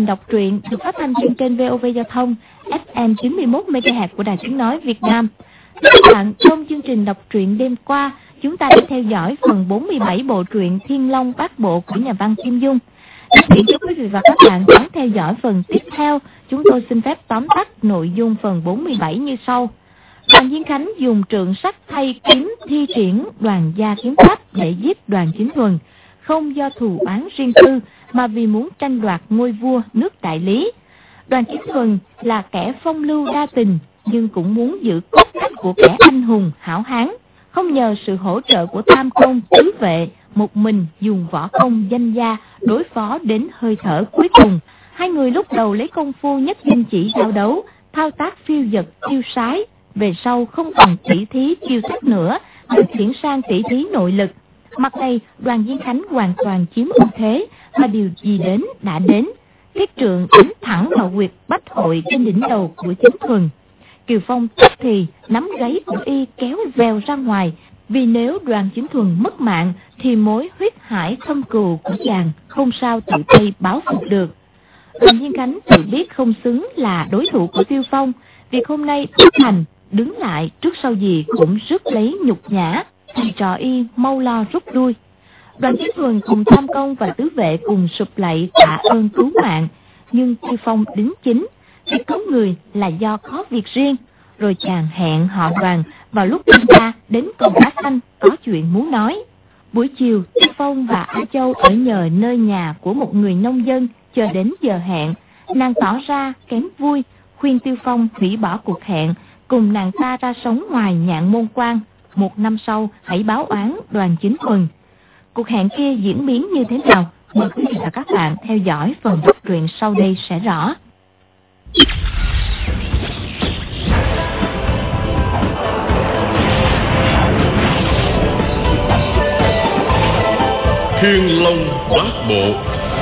trình đọc truyện được phát thanh trên kênh VOV Giao thông FM 91 MHz của Đài Tiếng nói Việt Nam. Các bạn, trong chương trình đọc truyện đêm qua, chúng ta đã theo dõi phần 47 bộ truyện Thiên Long Bát Bộ của nhà văn Kim Dung. Để cho quý vị và các bạn đón theo dõi phần tiếp theo, chúng tôi xin phép tóm tắt nội dung phần 47 như sau. Đoàn Diên Khánh dùng trượng sắt thay kiếm thi triển Đoàn Gia kiếm pháp để giết Đoàn Chính Thuần, không do thù oán riêng tư mà vì muốn tranh đoạt ngôi vua nước Đại Lý. Đoàn Chính Thuần là kẻ phong lưu đa tình, nhưng cũng muốn giữ cốt cách của kẻ anh hùng hảo hán, không nhờ sự hỗ trợ của Tam Công tứ vệ, một mình dùng võ công danh gia đối phó đến hơi thở cuối cùng. Hai người lúc đầu lấy công phu nhất danh chỉ giao đấu, thao tác phiêu dật tiêu sái, về sau không còn tỉ thí chiêu thức nữa, được chuyển sang tỉ thí nội lực. Mặt này Đoàn Diên Khánh hoàn toàn chiếm ưu thế, mà điều gì đến đã đến. Thiết trượng đánh thẳng vào huyệt bách hội trên đỉnh đầu của Chính Thuần. Kiều Phong tức thì nắm gáy của y kéo vèo ra ngoài, vì nếu Đoàn Chính Thuần mất mạng thì mối huyết hải thâm cừu của chàng không sao tự tay báo phục được. Đoàn Diên Khánh tự biết không xứng là đối thủ của Tiêu Phong, việc hôm nay bất thành, đứng lại trước sau gì cũng rước lấy nhục nhã, thì trò y mau lo rút lui. Đoàn Chính Thuần cùng Tam Công và tứ vệ cùng sụp lạy tạ ơn cứu mạng, nhưng Tiêu Phong đính chính, việc cứu người là do có việc riêng. Rồi chàng hẹn họ Đoàn vào lúc đêm ra đến cầu Đá Xanh có chuyện muốn nói. Buổi chiều, Tiêu Phong và A Châu ở nhờ nơi nhà của một người nông dân chờ đến giờ hẹn. Nàng tỏ ra kém vui, khuyên Tiêu Phong hủy bỏ cuộc hẹn, cùng nàng ta ra sống ngoài Nhạn Môn Quan. 1 năm sau hãy báo oán Đoàn Chính Thuần. Cuộc hẹn kia diễn biến như thế nào? Mời quý vị và các bạn theo dõi phần đọc truyện sau đây sẽ rõ. Thiên Long Bát Bộ.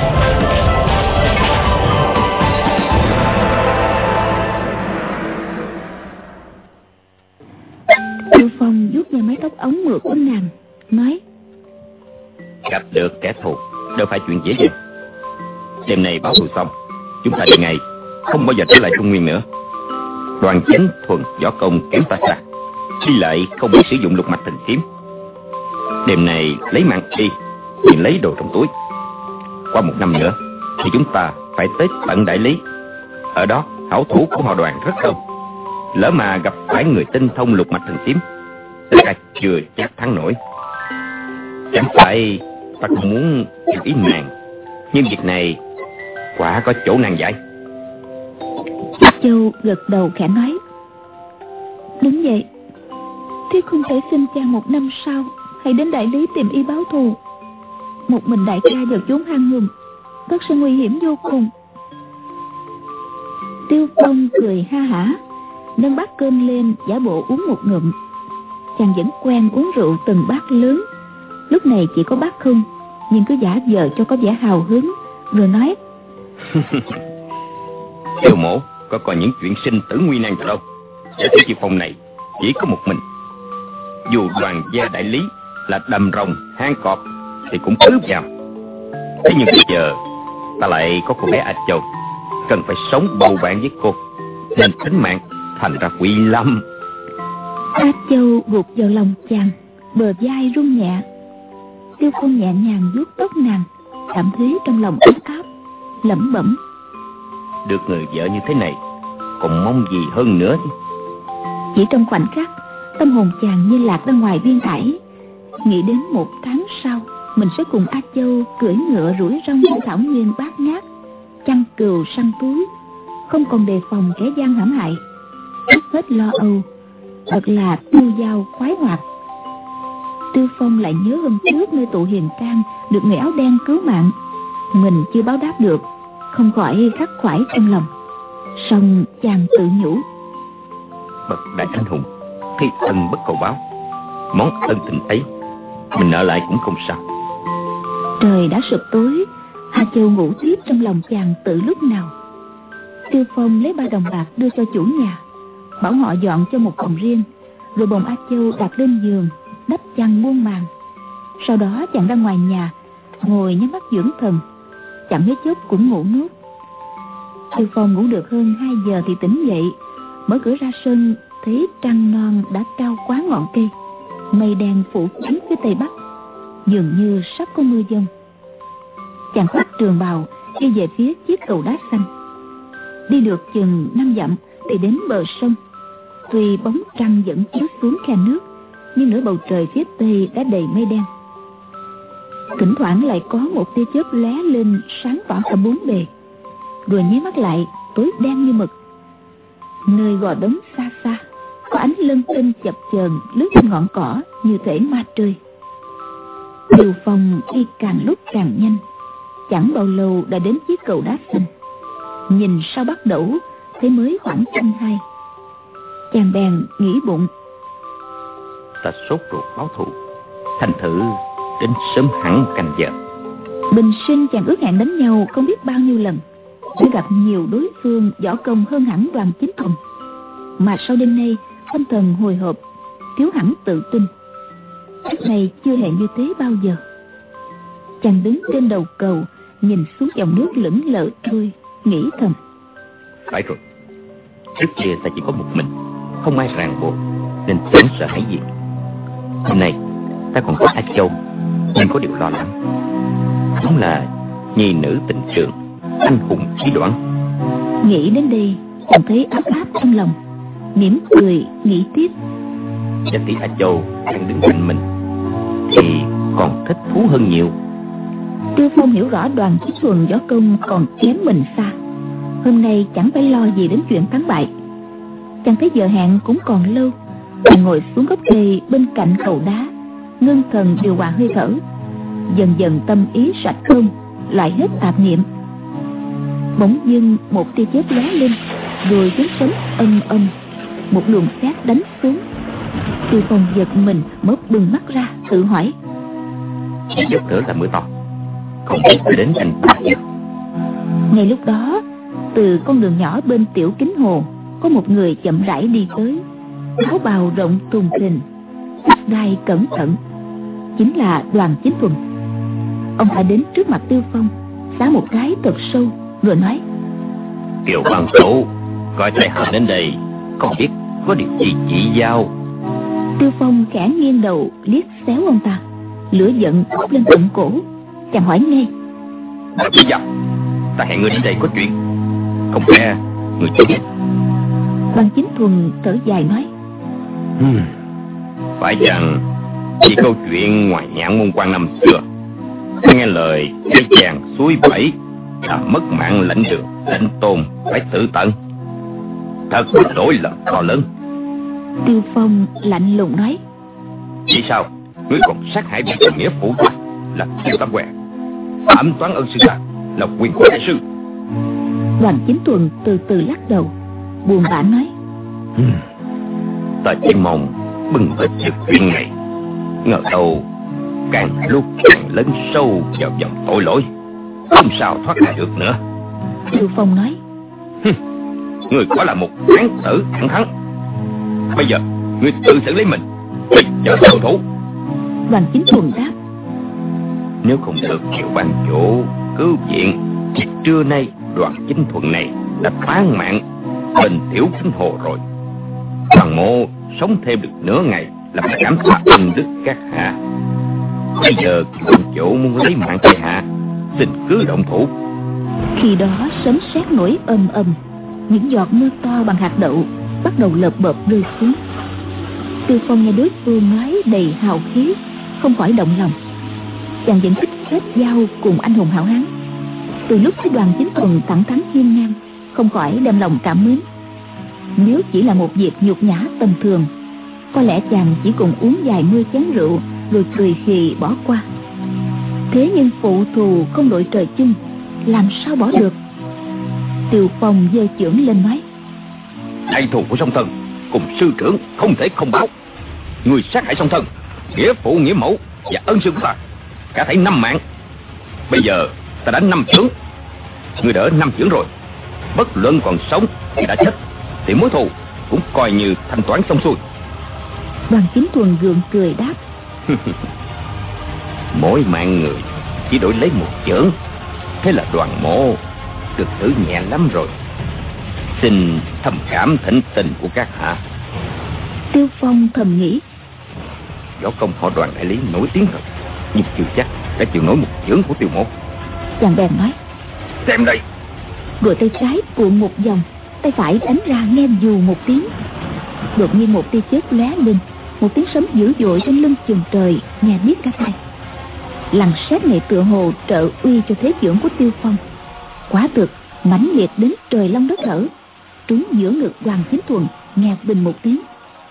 Tiêu Phong vuốt về mái tóc ống mượt của nàng, nói: Gặp được kẻ thù đâu phải chuyện dễ dàng. Đêm nay báo thù xong, chúng ta đi ngay, không bao giờ trở lại Trung Nguyên nữa. Đoàn Chính Thuần võ công kém ta xa, đi lại không biết sử dụng lục mạch thần kiếm. Đêm nay lấy mạng đi, liền lấy đồ trong túi. Qua 1 năm nữa thì chúng ta phải tới tận Đại Lý. Ở đó hảo thủ của họ Đoàn rất đông. Lỡ mà gặp phải người tinh thông lục mạch thần kiếm, tất cả chưa chắc thắng nổi. Chẳng phải ta không muốn yêu ý nàng, nhưng việc này quả có chỗ nàng dạy. Châu gật đầu khẽ nói: Đúng vậy, thiếp không thể xin chàng 1 năm sau hãy đến Đại Lý tìm y báo thù. Một mình đại ca vào chốn hang hùm, tất sẽ nguy hiểm vô cùng. Tiêu Phong cười ha hả, nâng bát cơm lên giả bộ uống một ngụm. Chàng vẫn quen uống rượu từng bát lớn, lúc này chỉ có bát không, nhưng cứ giả vờ cho có vẻ hào hứng, rồi nói: Tiêu mổ có còn những chuyện sinh tử nguy nan đâu. Giả sử Tiêu Phong này chỉ có một mình, dù Đoàn gia Đại Lý là đầm rồng hang cọp thì cũng cứ vào. Thế nhưng bây giờ ta lại có cô bé A Châu, cần phải sống bầu bạn với cô, nên tính mạng thành ra quỷ lâm. A Châu gục vào lòng chàng, bờ vai run nhẹ. Tiêu Phong nhẹ nhàng vuốt tóc nàng, cảm thấy trong lòng ấm áp, lẩm bẩm: Được người vợ như thế này, còn mong gì hơn nữa chứ. Chỉ trong khoảnh khắc, tâm hồn chàng như lạc ra ngoài biên ải, nghĩ đến 1 tháng sau mình sẽ cùng A Châu cưỡi ngựa rủi rong trên thảo nguyên bát ngát, chăn cừu săn túi, không còn đề phòng kẻ gian hãm hại, trước hết lo âu, thật là tiêu dao khoái hoạt. Tiêu Phong lại nhớ hôm trước nơi tụ hiền can được người áo đen cứu mạng, mình chưa báo đáp được, không khỏi khắc khoải trong lòng. Song chàng tự nhủ: Bậc đại anh hùng, thi ân bất cầu báo, món ân tình ấy mình nợ lại cũng không sao. Trời đã sụp tối, A Châu ngủ tiếp trong lòng chàng từ lúc nào. Tiêu Phong lấy 3 đồng bạc đưa cho chủ nhà, bảo họ dọn cho một phòng riêng, rồi bồng A Châu đặt lên giường, đắp chăn muôn màn. Sau đó chàng ra ngoài nhà, ngồi nhắm mắt dưỡng thần, chẳng mấy chốc cũng ngủ nuốt. Tiêu Phong ngủ được hơn 2 giờ thì tỉnh dậy, mở cửa ra sân thấy trăng non đã cao quá ngọn cây, mây đen phủ kín phía tây bắc, dường như sắp có mưa dông. Chàng khoác trường bào đi về phía chiếc cầu đá xanh. Đi được chừng 5 dặm thì đến bờ sông. Tuy bóng trăng vẫn chiếu xuống khe nước, nhưng nửa bầu trời phía tây đã đầy mây đen. Thỉnh thoảng lại có một tia chớp lóe lên sáng tỏ cả bốn bề, rồi nháy mắt lại tối đen như mực. Nơi gò đống xa xa có ánh lân tinh chập chờn lướt trên ngọn cỏ như thể ma trơi. Tiêu Phong đi càng lúc càng nhanh, chẳng bao lâu đã đến chiếc cầu đá xanh. Nhìn sau bắt đẩu thấy mới khoảng 1:30. Chàng bèn nghĩ bụng, ta sốt ruột báo thù, thành thử đến sớm hẳn canh giờ. Bình sinh chàng ước hẹn đánh nhau không biết bao nhiêu lần, đã gặp nhiều đối phương võ công hơn hẳn Đoàn Chính Thuần, mà sau đêm nay tâm thần hồi hộp, thiếu hẳn tự tin. Trước này chưa hề như thế bao giờ. Chàng đứng trên đầu cầu, nhìn xuống dòng nước lững lờ trôi, nghĩ thầm, phải rồi, trước kia ta chỉ có một mình, không ai ràng buộc nên chẳng sợ hãi gì. Hôm nay ta còn có A Châu, nhưng có điều lo lắng. Đúng là nhi nữ tình trường, anh hùng chí đoán. Nghĩ đến đây chàng thấy áp áp trong lòng, mỉm cười nghĩ tiếp, Giả tỷ A Châu đang đứng cạnh mình thì còn thích thú hơn nhiều. Tiêu Phong hiểu rõ Đoàn Chí Thuần võ công còn kém mình xa, hôm nay chẳng phải lo gì đến chuyện thắng bại. Chàng thấy giờ hẹn cũng còn lâu, chàng ngồi xuống gốc cây bên cạnh cầu đá, ngưng thần điều hòa hơi thở. Dần dần tâm ý sạch không, lại hết tạp niệm. Bỗng dưng một tia chớp lóe lên, rồi tiếng sấm âm âm, một luồng sét đánh xuống. Tiêu Phong giật mình mở bừng mắt ra, tự hỏi, chỉ chút nữa là mưa to, không biết phải đến thành Bắc chưa. Ngay lúc đó, từ con đường nhỏ bên tiểu kính hồ có một người chậm rãi đi tới, áo bào rộng thùng thình, tóc đai cẩn thận, chính là Đoàn Chính Thuần. Ông ta đến trước mặt Tiêu Phong, xá một cái thật sâu, rồi nói, Kiều quan chủ coi tại hạ đến đây, không biết có điều gì chỉ giao. Tiêu Phong khẽ nghiêng đầu liếc xéo ông ta, lửa giận bốc lên tận cổ. Chàng hỏi ngay, Đã biết giao, ta hẹn ngươi đến đây có chuyện, không lẽ người chưa biết? Đoàn Chính Thuần thở dài nói, Phải chăng chỉ câu chuyện ngoài nhãn môn quan năm xưa, nghe lời cái chàng suối bẫy là mất mạng lãnh đường, lãnh tôn phải tự tận, thật là lỗi lầm to lớn. Tiêu Phong lạnh lùng nói, Vì sao ngươi còn sát hại vị nghĩa phụ ta là Tiêu Tam Què, ám toán ân sư ta là quyền của đại sư? Đoàn Chính Thuần từ từ lắc đầu, buồn bã nói, Ta chỉ mong bừng hết được chuyện này, ngờ đâu càng lúc càng lấn sâu vào dòng tội lỗi, không sao thoát ra được nữa. Tiêu Phong nói, Ngươi quả là một hán tử thẳng thắn. Bây giờ ngươi tự xử lý mình, bây giờ động thủ. Đoàn Chính Thuần đáp, Nếu không được Kiều ban chủ cứu viện thì trưa nay Đoàn Chính Thuần này đã tán mạng bên tiểu kính hồ rồi. Đoàn mộ sống thêm được nửa ngày là phải cảm tạ ân đức các hạ. Bây giờ Kiều ban chủ muốn lấy mạng tại hạ, xin cứ động thủ. Khi đó sấm sét nổi ầm ầm, những giọt mưa to bằng hạt đậu bắt đầu lợp bợp rơi xuống. Tiêu Phong nghe đối phương nói đầy hào khí, không khỏi động lòng. Chàng vẫn thích kết giao cùng anh hùng hảo hán. Từ lúc thấy Đoàn Chính Thuần thẳng thắn hiên ngang, không khỏi đem lòng cảm mến. Nếu chỉ là một việc nhục nhã tầm thường, có lẽ chàng chỉ cùng uống vài mươi chén rượu rồi cười khì bỏ qua. Thế nhưng phụ thù không đội trời chung, làm sao bỏ được? Tiêu Phong giơ chưởng lên nói, Đại thù của song thân cùng sư trưởng không thể không báo. Người sát hại song thân, nghĩa phụ nghĩa mẫu và ân sư của ta, cả thảy 5 mạng. Bây giờ ta đánh 5 chưởng, người đỡ 5 chưởng rồi. Bất luận còn sống thì đã chết, thì mối thù cũng coi như thanh toán xong xuôi. Đoàn Chính Thuần gượng cười đáp, Mỗi mạng người chỉ đổi lấy 1 chưởng, thế là Đoàn mộ được thử nhẹ lắm rồi. Xin thầm cảm thỉnh tình của các hạ. Tiêu Phong thầm nghĩ, Võ công họ Đoàn đại lý nổi tiếng thật, nhưng chưa chắc đã chịu nổi một chưởng của Tiêu Mỗ. chàng bèn nói, Xem đây. rồi tay trái cuộn một vòng, tay phải đánh ra nghe dù một tiếng. Đột nhiên một tia chớp lóe lên, một tiếng sấm dữ dội trên lưng chừng trời, nghe biết cả tai. Lằn sét này tựa hồ trợ uy cho thế chưởng của Tiêu Phong. Quả thực mãnh liệt đến trời long đất lở, trúng giữa ngực Hoàng Chính Thuần, nghe bình một tiếng.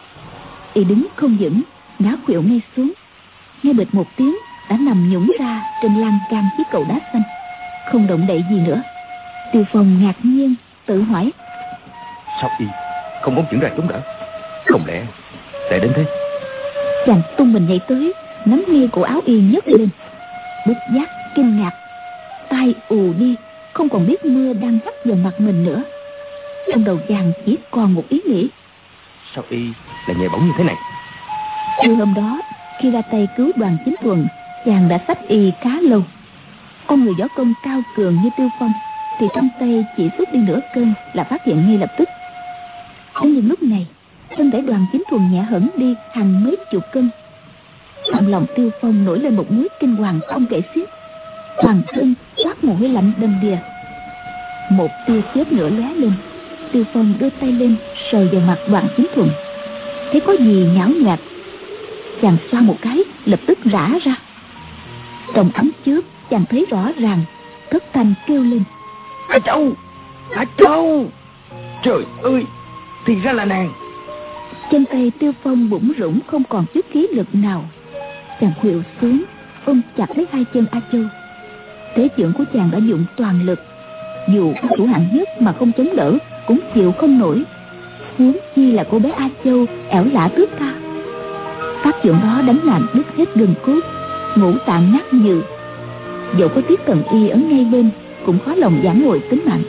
Y đứng không vững, ngã khuỵu ngay xuống, nghe bịch một tiếng đã nằm nhũng ra trên lan can chiếc cầu đá xanh, không động đậy gì nữa. Tiêu Phong ngạc nhiên tự hỏi, sao y không bóng chưởng ra chống đỡ? Không lẽ sẽ đến thế? chàng tung mình nhảy tới, nắm nghe cổ áo y nhấc lên. Bất giác kinh ngạc, tai ù đi, không còn biết mưa đang hắt vào mặt mình nữa. Trong đầu chàng chỉ còn một ý nghĩ, sao y lại nhẹ bỏng như thế này? Trưa hôm đó, khi ra tay cứu Đoàn Chính Thuần, chàng đã xách y khá lâu. Con người võ công cao cường như Tiêu Phong thì trong tay chỉ xuất đi nửa cân là phát hiện ngay lập tức. Đến những lúc này, thân thể Đoàn Chính Thuần nhẹ hẳn đi hàng mấy chục cân. Trong lòng Tiêu Phong nổi lên một núi kinh hoàng không kể xiết, toàn thân toát mồ hôi lạnh đầm đìa. Một tia chớp nữa lóe lên, Tiêu Phong đưa tay lên sờ vào mặt Đoàn Chính Thuần, thấy có gì nhão nhạt. Chàng xoa một cái, lập tức rã ra. Trong ánh chớp, chàng thấy rõ ràng, thất thanh kêu lên, A Châu! A Châu! Trời ơi! Thì ra là nàng. Trên tay Tiêu Phong bủn rủn không còn chút khí lực nào. Chàng khuỵu xuống, ôm chặt lấy hai chân A Châu. Thế chưởng của chàng đã dụng toàn lực, dù các thủ hạng nhất mà không chống đỡ cũng chịu không nổi, huống chi là cô bé A Châu ẻo lả thước tha. Phát chưởng đó đánh làm đứt hết gân cốt, ngũ tạng nát nhừ. Dẫu có Tiết Cần Y ở ngay bên cũng khó lòng giảng ngồi tính mạng.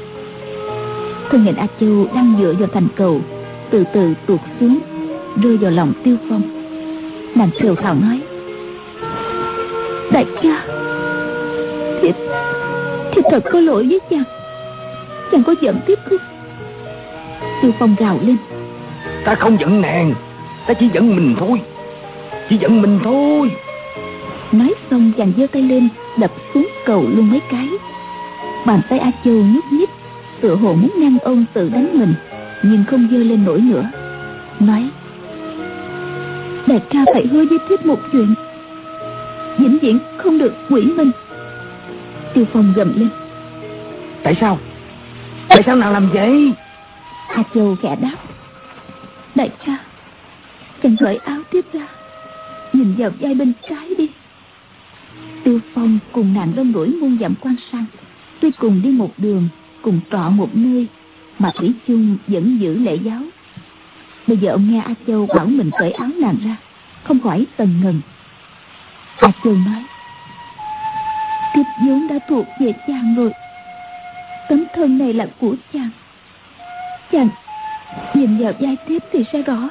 Thân hình A Châu đang dựa vào thành cầu, từ từ tuột xuống, rơi vào lòng Tiêu Phong. Nàng thều thào nói, đại ca, thiếp thật có lỗi với chàng. Chàng có giận tiếp không? Tiêu Phong gào lên, ta không giận nàng, ta chỉ giận mình thôi. Chỉ giận mình thôi. Nói xong chàng giơ tay lên đập xuống cầu luôn mấy cái. Bàn tay A Châu nhúc nhích, tựa hồ muốn ngăn ông tự đánh mình, nhưng không giơ lên nổi nữa. Nói, đại ca phải hứa với thiếp một chuyện, vĩnh viễn không được quỷ mình. Tiêu Phong gầm lên, tại sao? Tại sao nàng làm vậy? A Châu khẽ đáp, đại ca, chàng cởi áo tiếp ra, nhìn vào vai bên trái đi. Tiêu Phong cùng nàng rong ruổi muôn dặm quan sang, tuy cùng đi một đường, cùng trọ một nơi, mà thủy chung vẫn giữ lễ giáo. Bây giờ ông nghe A Châu bảo mình cởi áo nàng ra, không khỏi tần ngần. A Châu nói, thiếp vốn đã thuộc về chàng rồi, tấm thân này là của chàng. Chàng nhìn vào vai thiếp thì sẽ rõ.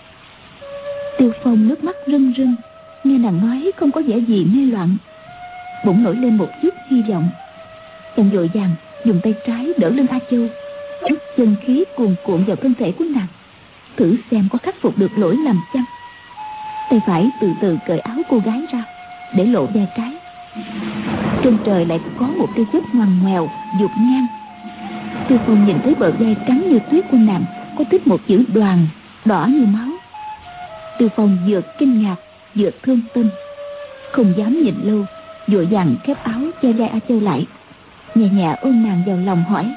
Tiêu Phong nước mắt rưng rưng, nghe nàng nói không có vẻ gì mê loạn, bỗng nổi lên một chút hy vọng. Chàng vội vàng dùng tay trái đỡ lưng A Châu, chút chân khí cuồn cuộn vào thân thể của nàng, thử xem có khắc phục được lỗi lầm chăng. Tay phải từ từ cởi áo cô gái ra, để lộ vai trái. Trên trời lại có một tia chớp ngoằn ngoèo vụt ngang. Tiêu Phong nhìn thấy bờ vai trắng như tuyết của nàng có tích một chữ Đoàn, đỏ như máu. Tiêu Phong vừa kinh ngạc vừa thương tâm, không dám nhìn lâu, vội vàng khép áo che vai A Châu lại, nhẹ nhẹ ôm nàng vào lòng hỏi,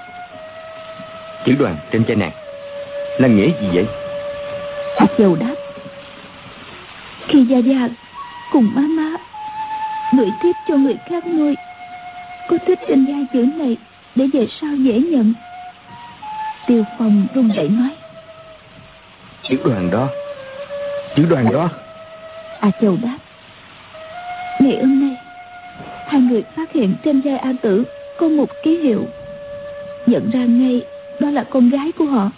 chữ Đoàn trên vai nàng là nghĩa gì vậy? A Châu đáp, khi Gia Gia cùng má má gửi tiếp cho người khác nuôi, có thích trên vai chữ này để về sau dễ nhận. Tiêu Phong run rẩy nói, chữ Đoàn đó. A Châu đáp, ngày hôm nay hai người phát hiện trên vai A Tử có một ký hiệu, nhận ra ngay đó là con gái của họ.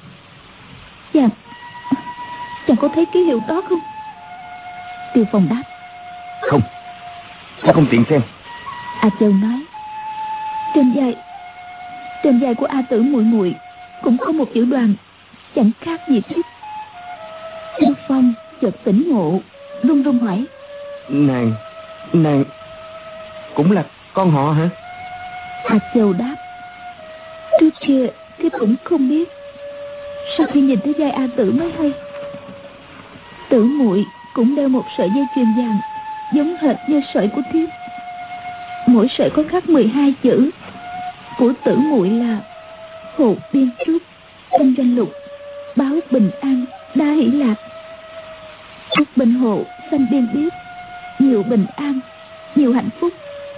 Chàng có thấy ký hiệu đó không? Tiêu Phong đáp, không, ta không tiện xem. A Châu nói, trên vai của A Tử muội muội cũng có một chữ Đoàn, chẳng khác gì Thiếp. Tiêu Phong chợt tỉnh ngộ, run run hỏi: Nàng cũng là con họ hả? A Châu đáp: Trước kia Thiếp cũng không biết, sau khi nhìn thấy vai A Tử mới hay. Tử muội cũng đeo một sợi dây chuyền vàng giống hệt như sợi của Thiếp. Mỗi sợi có khắc 12 chữ. Của Tử muội là Hồ Biên Trúc, Tân Doanh Lục, báo bình an, đa hỷ lạc. Trúc bên hồ, xanh biên biết, nhiều bình an, nhiều hạnh phúc.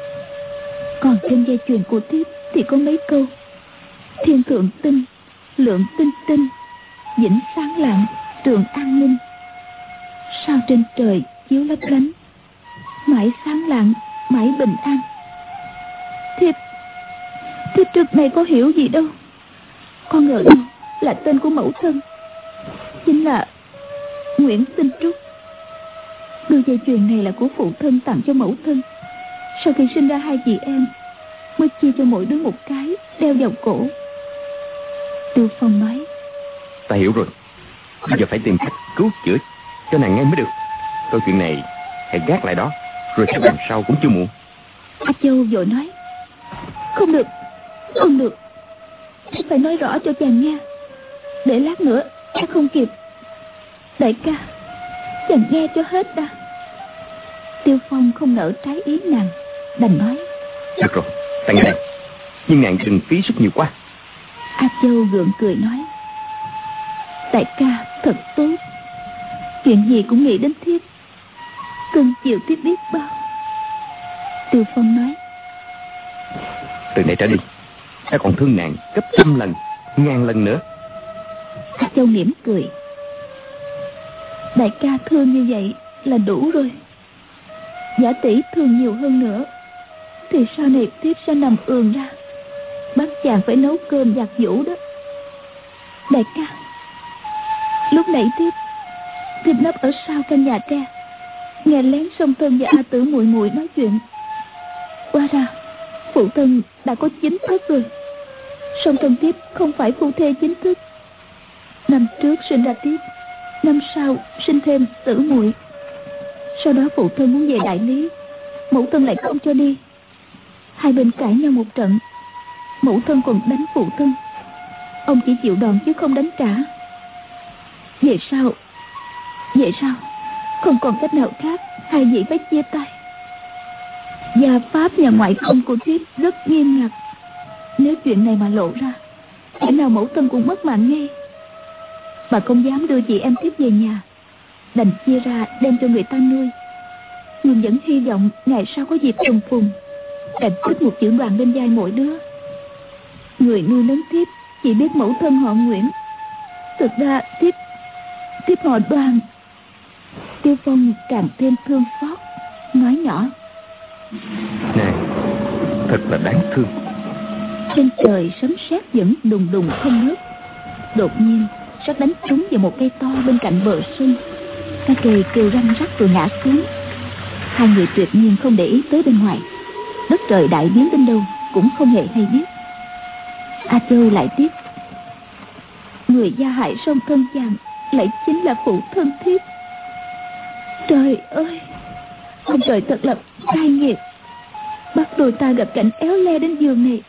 Còn trên dây chuyền của Thiếp thì có mấy câu: thiên thượng tinh, lượng tinh tinh, vĩnh sáng lạng, trường an ninh. Sao trên trời chiếu lấp lánh, mãi sáng lạng, mãi bình an. Thiếp trước này có hiểu gì đâu. Con ngờ đâu là tên của mẫu thân, chính là Nguyễn Tinh Trúc. Đôi dây chuyền này là của phụ thân tặng cho mẫu thân. Sau khi sinh ra hai chị em, mới chia cho mỗi đứa một cái đeo vào cổ. Tiêu Phong nói: Ta hiểu rồi. Bây giờ phải tìm cách cứu chữa cho nàng ngay mới được. Câu chuyện này hãy gác lại đó, rồi sẽ bàn sau cũng chưa muộn. A Châu vội nói: Không được, không được, phải nói rõ cho chàng nghe, để lát nữa đã không kịp. Đại ca, chàng nghe cho hết đã. Tiêu Phong không nỡ trái ý nàng, đành nói: Được rồi, ta nghe đây, nhưng nàng đừng phí sức nhiều quá. A Châu gượng cười nói: Đại ca thật tốt, chuyện gì cũng nghĩ đến Thiếp, cưng chiều Thiếp biết bao. Tiêu Phong nói: Từ nay trở đi, ta còn thương nàng gấp 100 lần, 1000 lần nữa. A Châu mỉm cười: Đại ca thương như vậy là đủ rồi. Giả tỷ thương nhiều hơn nữa thì sau này Thiếp sẽ nằm ườn ra, bắt chàng phải nấu cơm giặt giũ đó. Đại ca, lúc nãy Thiếp nấp ở sau căn nhà tre, nghe lén song thân và A Tử muội muội nói chuyện. Hóa ra phụ thân đã có chính thức rồi. Song thân Thiếp không phải phu thê chính thức. Năm trước sinh ra Thiếp, năm sau sinh thêm Tử muội. Sau đó phụ thân muốn về đại lý, mẫu thân lại không cho đi. Hai bên cãi nhau một trận, mẫu thân còn đánh phụ thân. Ông chỉ chịu đòn chứ không đánh trả. Về sau không còn cách nào khác, hai vị phải chia tay. Gia pháp nhà ngoại công của Thiếp rất nghiêm ngặt. Nếu chuyện này mà lộ ra, kẻ nào mẫu thân cũng mất mạng ngay. Bà không dám đưa chị em Thiếp về nhà, đành chia ra đem cho người ta nuôi. Nhưng vẫn hy vọng ngày sau có dịp trùng phùng, đành tích một chữ Đoàn lên vai mỗi đứa. Người nuôi nấng Thiếp chỉ biết mẫu thân họ Nguyễn, thực ra Thiếp họ Đoàn. Tiêu Phong càng thêm thương xót, nói nhỏ: Nàng thật là đáng thương. Trên trời sấm sét vẫn đùng đùng không ngớt. Đột nhiên sét đánh trúng vào một cây to bên cạnh bờ sông. Cái cây kêu răng rắc rồi ngã xuống. Hai người tuyệt nhiên không để ý tới bên ngoài. Đất trời đại biến đến đâu cũng không hề hay biết. A Châu lại tiếp: Người gia hại song thân chàng lại chính là phụ thân Thiếp. Trời ơi, ông trời thật là cay nghiệt, bắt đôi ta gặp cảnh éo le đến giường này.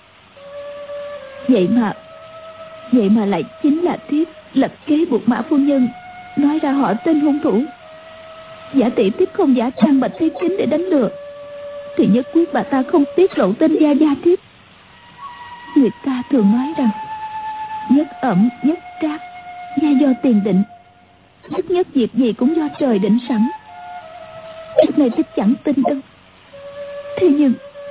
Vậy mà lại chính là Thiếp lập kế buộc Mã phu nhân nói ra họ tên hung thủ. Giả tỷ Thiếp không giả trang Bạch Thế Kính để đánh lừa, thì nhất quyết bà ta không tiết lộ tên gia Thiếp. Người ta thường nói rằng nhất ẩm nhất trác, gia do tiền định, nhất việc gì cũng do trời định sẵn. Trước này Thiếp chẳng tin đâu. Thế nhưng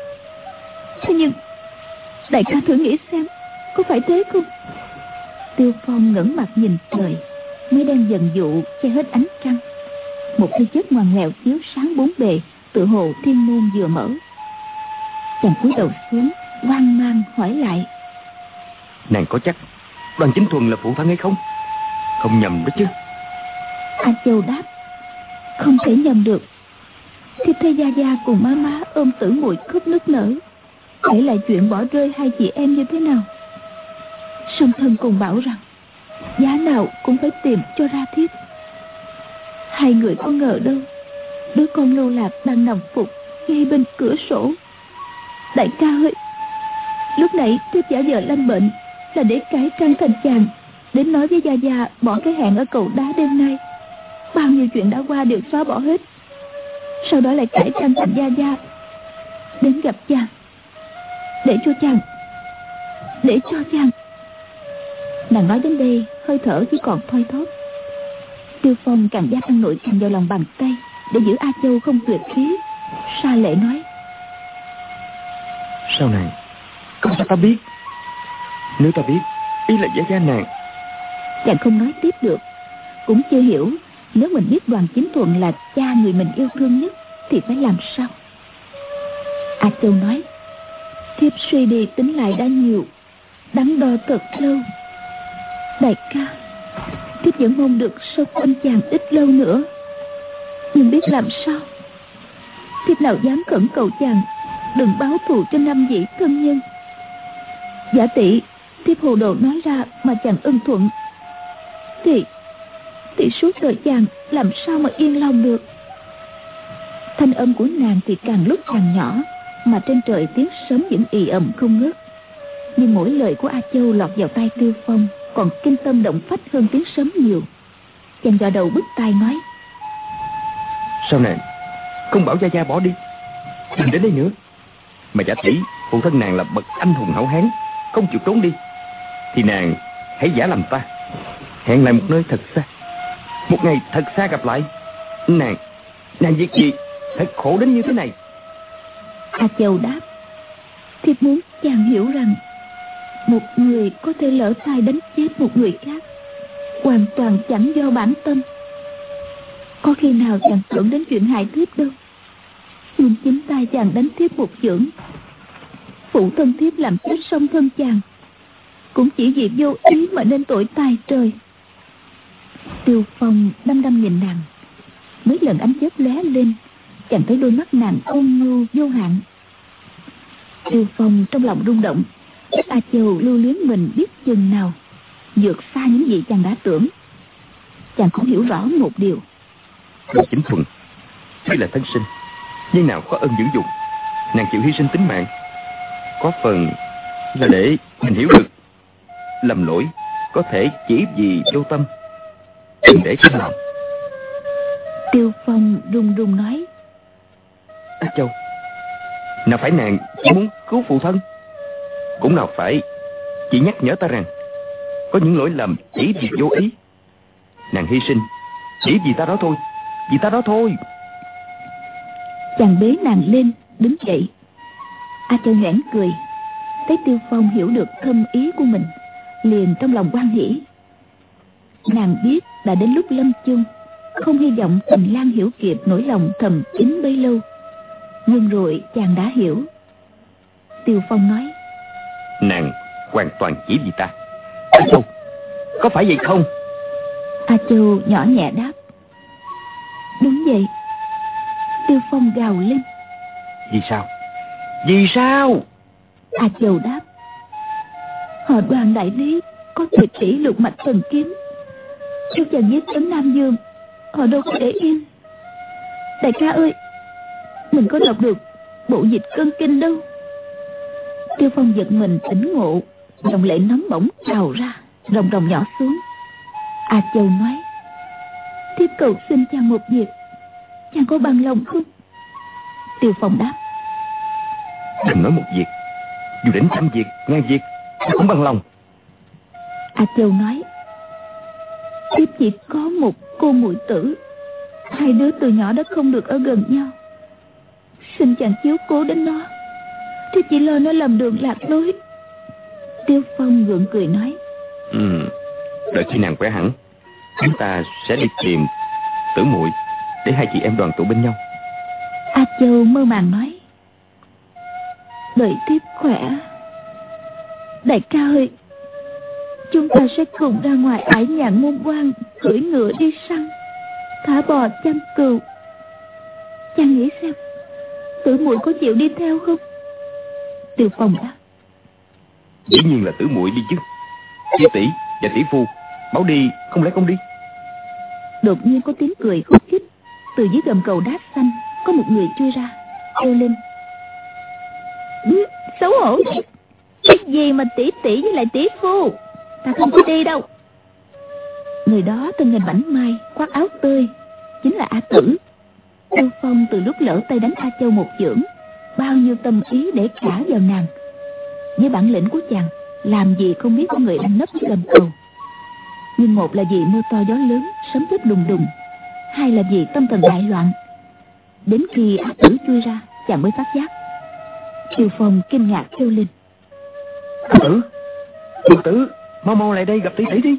đại ca thử nghĩ xem, có phải thế không? Tiêu Phong ngẩng mặt nhìn trời, mới đang dần dụ che hết ánh trăng. Một tia chớp ngoằn ngoèo chiếu sáng bốn bề, tựa hồ thiên môn vừa mở. Chàng cúi đầu xuống, hoang mang hỏi lại: Nàng có chắc Đoàn Chính Thuần là phụ thân hay không? Không nhầm đó chứ? A Châu đáp: Không thể nhầm được. Thiếp thấy gia cùng má ôm Tử muội khóc nức nở, kể lại chuyện bỏ rơi hai chị em như thế nào. song thân cùng bảo rằng giá nào cũng phải tìm cho ra thiếp. Hai người có ngờ đâu đứa con lưu lạc đang nằm phục ngay bên cửa sổ. Đại ca ơi, lúc nãy thiếp giả vờ lâm bệnh là để cải trang thành chàng đến nói với gia gia bỏ cái hẹn ở cầu đá đêm nay. Bao nhiêu chuyện đã qua đều xóa bỏ hết. Sau đó lại cải trang thành gia gia đến gặp chàng để cho chàng. Nàng nói đến đây hơi thở chỉ còn thoi thóp. Tiêu Phong càng gia tăng nội kình vào lòng bàn tay để giữ A Châu không tuyệt khí. Sa Lệ nói: Sao nàng không cho ta biết? Nếu ta biết ý là gia gia nàng. Chàng không nói tiếp được. Cũng chưa hiểu nếu mình biết Đoàn Chính Thuận là cha người mình yêu thương nhất thì phải làm sao. A Châu nói: thiếp suy đi tính lại đã nhiều, đắn đo thật lâu. Đại ca, thiếp vẫn mong được sống quanh chàng ít lâu nữa, nhưng biết làm sao. Thiếp nào dám khẩn cầu chàng đừng báo thù cho năm vị thân nhân. Giả tỷ thiếp hồ đồ nói ra mà chàng ưng thuận thì suốt đời chàng làm sao mà yên lòng được. Thanh âm của nàng thì càng lúc càng nhỏ, mà trên trời tiếng sấm vẫn ì ầm không ngớt. Nhưng mỗi lời của A Châu lọt vào tai Tiêu Phong còn kinh tâm động phách hơn tiếng sấm nhiều. Chàng dò đầu bứt tai nói: Sao nàng không bảo gia gia bỏ đi, đừng đến đây nữa. Mà giả tỷ phụ thân nàng là bậc anh hùng hảo hán, không chịu trốn đi, thì nàng hãy giả làm ta, hẹn lại một nơi thật xa, một ngày thật xa gặp lại. Nàng việc gì thật khổ đến như thế này? A Châu đáp: thiếp muốn chàng hiểu rằng một người có thể lỡ tay đánh chết một người khác hoàn toàn chẳng do bản tâm. Có khi nào chàng tưởng đến chuyện hại thiếp đâu, nhưng chính tay chàng đánh thiếp một chưởng. Phụ thân thiếp làm chết song thân chàng cũng chỉ vì vô ý mà nên tội tài trời. Tiêu Phong đăm đăm nhìn nàng. Mấy lần ánh chớp lóe lên, chàng thấy đôi mắt nàng ôn nhu vô hạn. Tiêu Phong trong lòng rung động, biết A Châu lưu luyến mình biết chừng nào, vượt xa những gì chàng đã tưởng. Chàng cũng hiểu rõ một điều: Đoàn Chính Thuận tuy là thân sinh, nhưng nào có ơn dưỡng dục. Nàng chịu hy sinh tính mạng, có phần là để mình hiểu được lầm lỗi có thể chỉ vì vô tâm, đừng để trong lòng. Tiêu Phong run run nói: A Châu, nào phải nàng chỉ muốn cứu phụ thân, cũng nào phải chỉ nhắc nhở ta rằng có những lỗi lầm chỉ vì vô ý. Nàng hy sinh chỉ vì ta đó thôi, vì ta đó thôi. Chàng bế nàng lên đứng dậy. A Châu nhoẻn cười, thấy Tiêu Phong hiểu được thâm ý của mình, liền trong lòng hoan hỉ. Nàng biết đã đến lúc lâm chung, không hy vọng Tình Lang hiểu kịp nỗi lòng thầm kín bấy lâu. Nhưng rồi chàng đã hiểu. Tiêu Phong nói: Nàng hoàn toàn chỉ vì ta. A Châu, có phải vậy không? A Châu nhỏ nhẹ đáp: đúng vậy. Tiêu Phong gào lên: Vì sao? Vì sao? A Châu đáp: họ Đoàn đại lý có tuyệt kỹ lục mạch thần kiếm, nếu chàng giết Trấn Nam Dương, họ đâu có để yên. Đại ca ơi, mình có đọc được bộ dịch cân kinh đâu. Tiêu Phong giật mình tỉnh ngộ, dòng lệ nóng bỏng trào ra, ròng ròng nhỏ xuống. A Châu nói: thiếp cầu xin chàng một việc, chàng có bằng lòng không? Tiêu Phong đáp: đừng nói một việc, dù đến trăm việc, ngàn việc, ta cũng bằng lòng. A Châu nói: thiếp chỉ có một cô muội tử, hai đứa từ nhỏ đã không được ở gần nhau, xin chàng chiếu cố đến nó, thiếp chỉ lo nó lầm đường lạc lối. Tiêu Phong gượng cười nói: đợi khi nàng khỏe hẳn, chúng ta sẽ đi tìm Tử muội để hai chị em đoàn tụ bên nhau. A Châu mơ màng nói: đợi thiếp khỏe, đại ca ơi, chúng ta sẽ cùng ra ngoài ải nhạn môn quan, cưỡi ngựa đi săn, thả bò chăn cừu. Chàng nghĩ xem, Tử muội có chịu đi theo không? Tiêu Phong đáp: dĩ nhiên là Tử muội đi chứ. tỷ và tỷ phu bảo đi, không lẽ không đi? Đột nhiên có tiếng cười khúc khích. Từ dưới gầm cầu đá xanh có một người chui ra, kêu lên: xấu hổ cái gì mà tỷ tỷ với lại tỷ phu, ta không có đi đâu. Người đó thân hình mảnh mai, khoác áo tơi, chính là A Tử. Tiêu Phong từ lúc lỡ tay đánh A Châu một chưởng, bao nhiêu tâm ý để trả vào nàng. Với bản lĩnh của chàng, làm gì không biết có người đang nấp dưới gầm cầu. Nhưng một là vì mưa to gió lớn, sấm chớp đùng đùng, hai là vì tâm thần đại loạn. Đến khi A Tử chui ra, chàng mới phát giác. Tiêu Phong kinh ngạc kêu lên: A Tử, Tiêu Tử, mau mau lại đây gặp tỷ tỷ đi.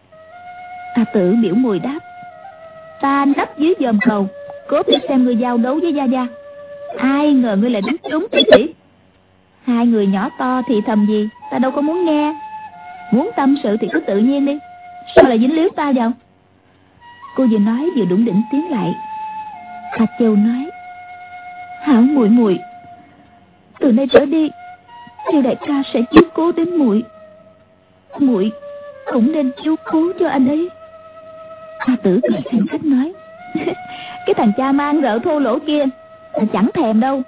A Tử biểu môi đáp: ta nấp dưới giòm cầu, cốt để xem người giao đấu với Gia Gia. Ai ngờ ngươi lại đánh trúng tỷ tỷ. Hai người nhỏ to thì thầm gì, ta đâu có muốn nghe. Muốn tâm sự thì cứ tự nhiên đi, sao lại dính líu ta vào? Cô vừa nói vừa đủng đỉnh tiến lại. A Châu nói: hảo muội muội, từ nay trở đi Tiêu đại ca sẽ chiếu cố đến muội, muội cũng nên chiếu cố cho anh ấy. A Tử cười khanh khách nói: cái thằng cha mang rợ thô lỗ kia ta chẳng thèm đâu.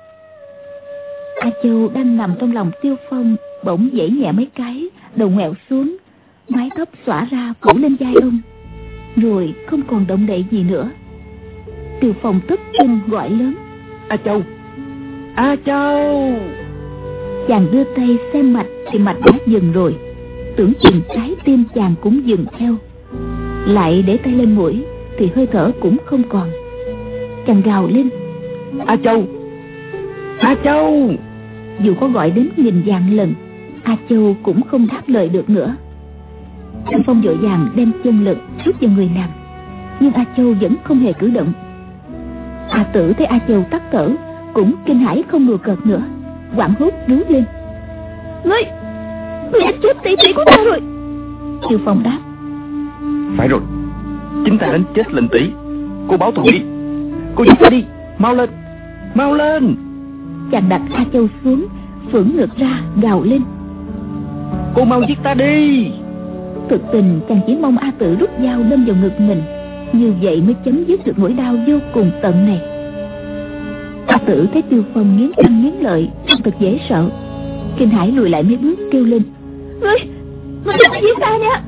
A Châu đang nằm trong lòng Tiêu Phong bỗng giãy nhẹ mấy cái, đầu ngoẹo xuống, mái tóc xõa ra phủ lên vai ông, rồi không còn động đậy gì nữa. Tiêu Phong tức kinh gọi lớn: A Châu, A Châu. Chàng đưa tay xem mạch thì mạch đã dừng rồi, tưởng chừng trái tim chàng cũng dừng theo. Lại để tay lên mũi thì hơi thở cũng không còn. Chàng gào lên: A Châu, A Châu. Dù có gọi đến nghìn vạn lần, A Châu cũng không đáp lời được nữa. Tiêu Phong vội vàng đem chân lực rút vào người nàng, nhưng A Châu vẫn không hề cử động. A Tử thấy A Châu tắt thở cũng kinh hãi không đùa cợt nữa, hoảng hốt rú lên: Ngươi đã chết tỷ tỷ của ta rồi. Tiêu Phong đáp: phải rồi, chúng ta đánh chết lệnh tỷ. Cô báo thù đi, cô giết ta đi, mau lên, mau lên. Chàng đặt A Châu xuống, phưởng ngược ra gào lên: cô mau giết ta đi. Thực tình chàng chỉ mong A Tử rút dao đâm vào ngực mình, như vậy mới chấm dứt được nỗi đau vô cùng tận này. A Tử thấy Tiêu Phong nghiến răng nghiến lợi, thật dễ sợ, kinh hãi lùi lại mấy bước kêu lên: Ngươi đừng giết ta nha.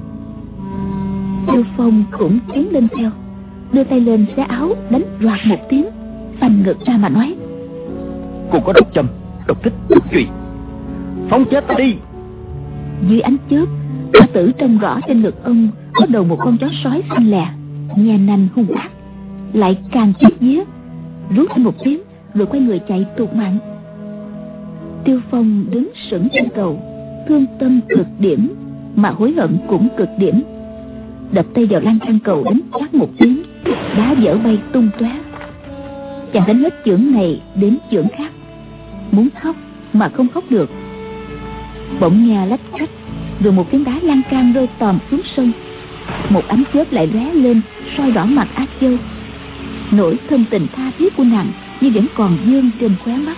Tiêu Phong cũng tiến lên theo, đưa tay lên xé áo, đánh roạt một tiếng, phanh ngực ra mà nói: cô có độc châm, độc thích, độc chùy, phóng chết ta đi. Dưới ánh chớp, A Tử trông rõ trên ngực ông có đầu một con chó sói xanh lè, nhe nanh hung ác, lại càng chết vía, rú lên một tiếng rồi quay người chạy tuột mạng. Tiêu Phong đứng sững trên cầu, thương tâm cực điểm mà hối hận cũng cực điểm, đập tay vào lan can cầu đánh chát một tiếng, đá vỡ bay tung tóe. Chàng đánh hết chưởng này đến chưởng khác, muốn khóc mà không khóc được. Bỗng nghe lách cách, rồi một tiếng đá lan can rơi tòm xuống sông. Một ánh chớp lại lóe lên soi rõ mặt A Châu. Nỗi thân tình tha thiết của nàng như vẫn còn vương trên khóe mắt.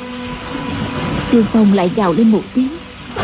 Tiêu Phong lại gào lên một tiếng: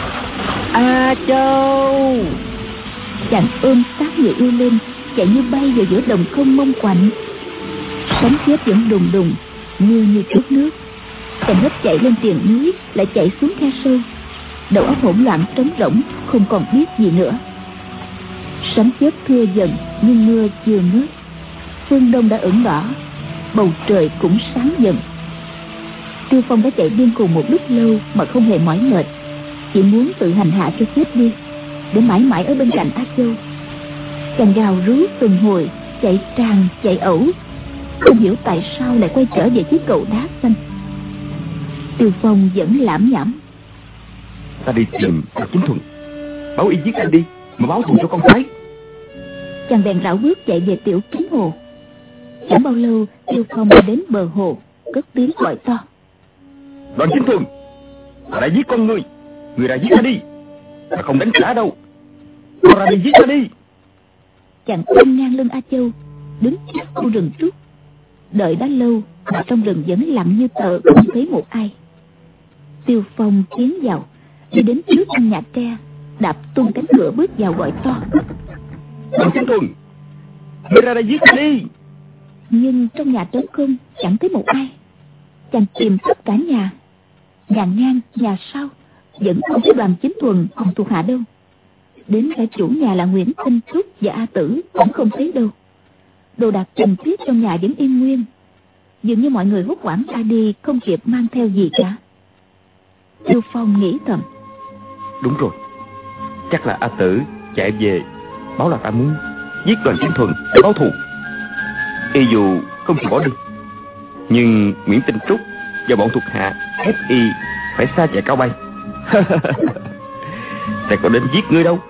A Châu. Chàng ôm sát người yêu lên, chạy như bay vào giữa đồng không mông quạnh. Sấm chớp vẫn đùng đùng, mưa như trút nước. Chàng hết chạy lên triền núi, lại chạy xuống khe sâu. Đầu óc hỗn loạn trống rỗng, không còn biết gì nữa. Sấm chớp thưa dần nhưng mưa chưa ngớt. Phương đông đã ửng đỏ, bầu trời cũng sáng dần. Tiêu Phong đã chạy điên cuồng một lúc lâu mà không hề mỏi mệt, chỉ muốn tự hành hạ cho chết đi, để mãi mãi ở bên cạnh A Châu. Chàng gào rú từng hồi, chạy tràn chạy ẩu, không hiểu tại sao lại quay trở về chiếc cầu đá xanh. Tiêu Phong vẫn lảm nhảm: ta đi tìm Đào Chính Thuần, bảo y giết anh đi mà báo thù cho con cái. Chàng bèn rảo bước chạy về tiểu kính hồ. Chẳng bao lâu Tiêu Phong đã đến bờ hồ, cất tiếng gọi to: Đoàn Chính Thuần, ta đã giết con người đã giết ta đi, ta không đánh trả đâu, ta ra đi giết ta đi. Chàng ôm ngang lưng A Châu, đứng trước khu rừng trúc. Đợi đã lâu mà trong rừng vẫn lặng như tờ, không thấy một ai. Tiêu Phong tiến vào, đi đến trước căn nhà tre, đạp tung cánh cửa bước vào gọi to: Đoàn Chánh Thuần, ngươi ra đây giết ta đi. Nhưng trong nhà trống không, chẳng thấy một ai. Chàng tìm khắp cả nhà ngang, nhà sau, vẫn không thấy Đoàn Chính Thuần cùng thuộc hạ đâu. Đến cả chủ nhà là Nguyễn Tinh Trúc và A Tử cũng không thấy đâu. Đồ đạc trồng thiết trong nhà vẫn yên nguyên, dường như mọi người hốt hoảng ra đi, không kịp mang theo gì cả. Tiêu Phong nghĩ thầm: Đúng rồi, chắc là A Tử chạy về báo là ta muốn giết Đoàn Chính Thuần để báo thù. Y dù không chịu bỏ đi, nhưng Nguyễn Tinh Trúc và bọn thuộc hạ ép y phải xa chạy cao bay. Ta có đến giết ngươi đâu,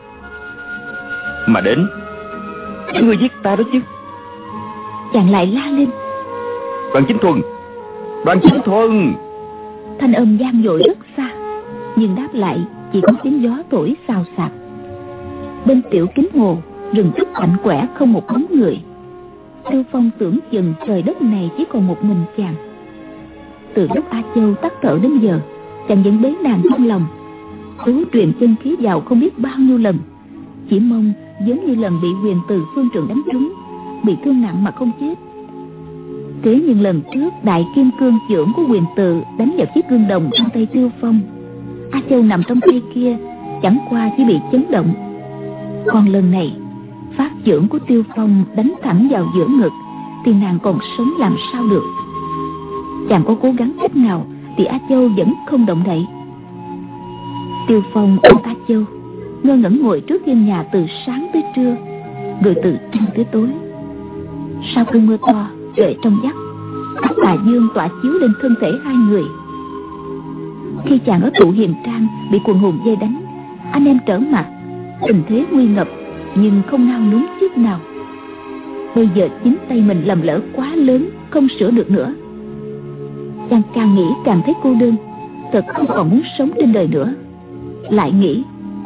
mà đến ngươi giết ta đó chứ. Chàng lại la lên: Đoàn Chính Thuần, Đoàn Chính Thuần. Thanh âm vang dội rất xa, nhưng đáp lại chỉ có tiếng gió thổi xào xạc. Bên tiểu kính hồ, rừng trúc quạnh quẻ không một bóng người. Tiêu Phong tưởng chừng trời đất này chỉ còn một mình chàng. Từ lúc A Châu tắt thở đến giờ, chàng vẫn bế nàng trong lòng, cố truyền chân khí vào không biết bao nhiêu lần, chỉ mong giống như lần bị Huyền Từ phương trượng đánh trúng, bị thương nặng mà không chết. Thế nhưng lần trước đại kim cương chưởng của Huyền Từ đánh vào chiếc gương đồng trong tay Tiêu Phong, A Châu nằm trong tay kia chẳng qua chỉ bị chấn động. Còn lần này phát chưởng của Tiêu Phong đánh thẳng vào giữa ngực thì nàng còn sống làm sao được. Chàng có cố gắng cách nào thì A Châu vẫn không động đậy. Tiêu Phong ôm A Châu ngơ ngẩn ngồi trước hiên nhà từ sáng tới trưa, rồi từ trưa tới tối. Sau cơn mưa to trời trong vắt, ánh tà dương tỏa chiếu lên thân thể hai người. Khi chàng ở tụ hiền trang bị quần hùng vây đánh, anh em trở mặt, tình thế nguy ngập nhưng không nao núng chút nào. Bây giờ chính tay mình lầm lỡ quá lớn, không sửa được nữa. Chàng càng nghĩ càng thấy cô đơn, thật không còn muốn sống trên đời nữa. Lại nghĩ: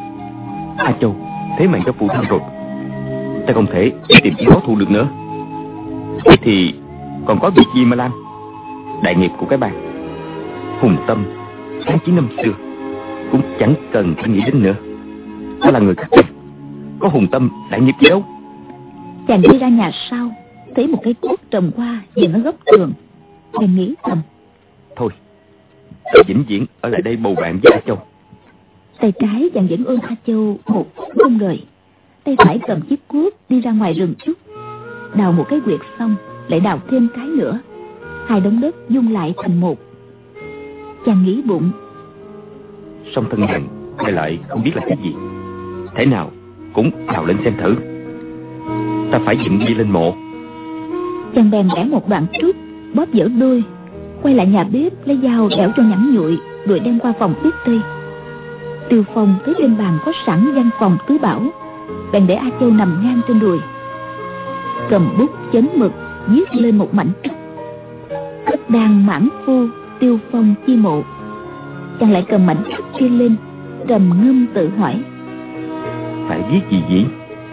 A Châu thế mạnh cho phụ thân rồi, ta không thể tìm kiếm báo thù được nữa. Vậy thì còn có việc gì mà làm? Đại nghiệp của cái bang Hùng Tâm kháng chiến năm xưa cũng chẳng cần phải nghĩ đến nữa. Ta là người khác biệt, có Hùng Tâm đại nghiệp gì đâu. Chàng đi ra nhà sau, thấy một cây cốt trồng hoa dựng ở góc tường. Chàng nghĩ thầm: Thôi, ta vĩnh viễn ở lại đây bầu bạn với A Châu. Tay trái chàng vẫn ôm A Châu một phút không rời, tay phải cầm chiếc cuốc đi ra ngoài rừng trúc. Đào một cái huyệt xong lại đào thêm cái nữa, hai đống đất dung lại thành một. Chàng nghĩ bụng: Song thân nàng hay lại không biết là cái gì, thế nào cũng đào lên xem thử. Ta phải dựng đi lên mộ. Chàng bèn bẻ một đoạn trúc, bóp dở đôi, quay lại nhà bếp lấy dao đẽo cho nhẵn nhụi, rồi đem qua phòng tiếp tây. Tiêu Phong thấy trên bàn có sẵn văn phòng tứ bảo, bèn để A Châu nằm ngang trên đùi, cầm bút chấn mực viết lên một mảnh trúc: Cất đan mãn phu Tiêu Phong chi mộ. Chàng lại cầm mảnh trúc kia lên, trầm ngâm tự hỏi: Phải viết gì nhỉ?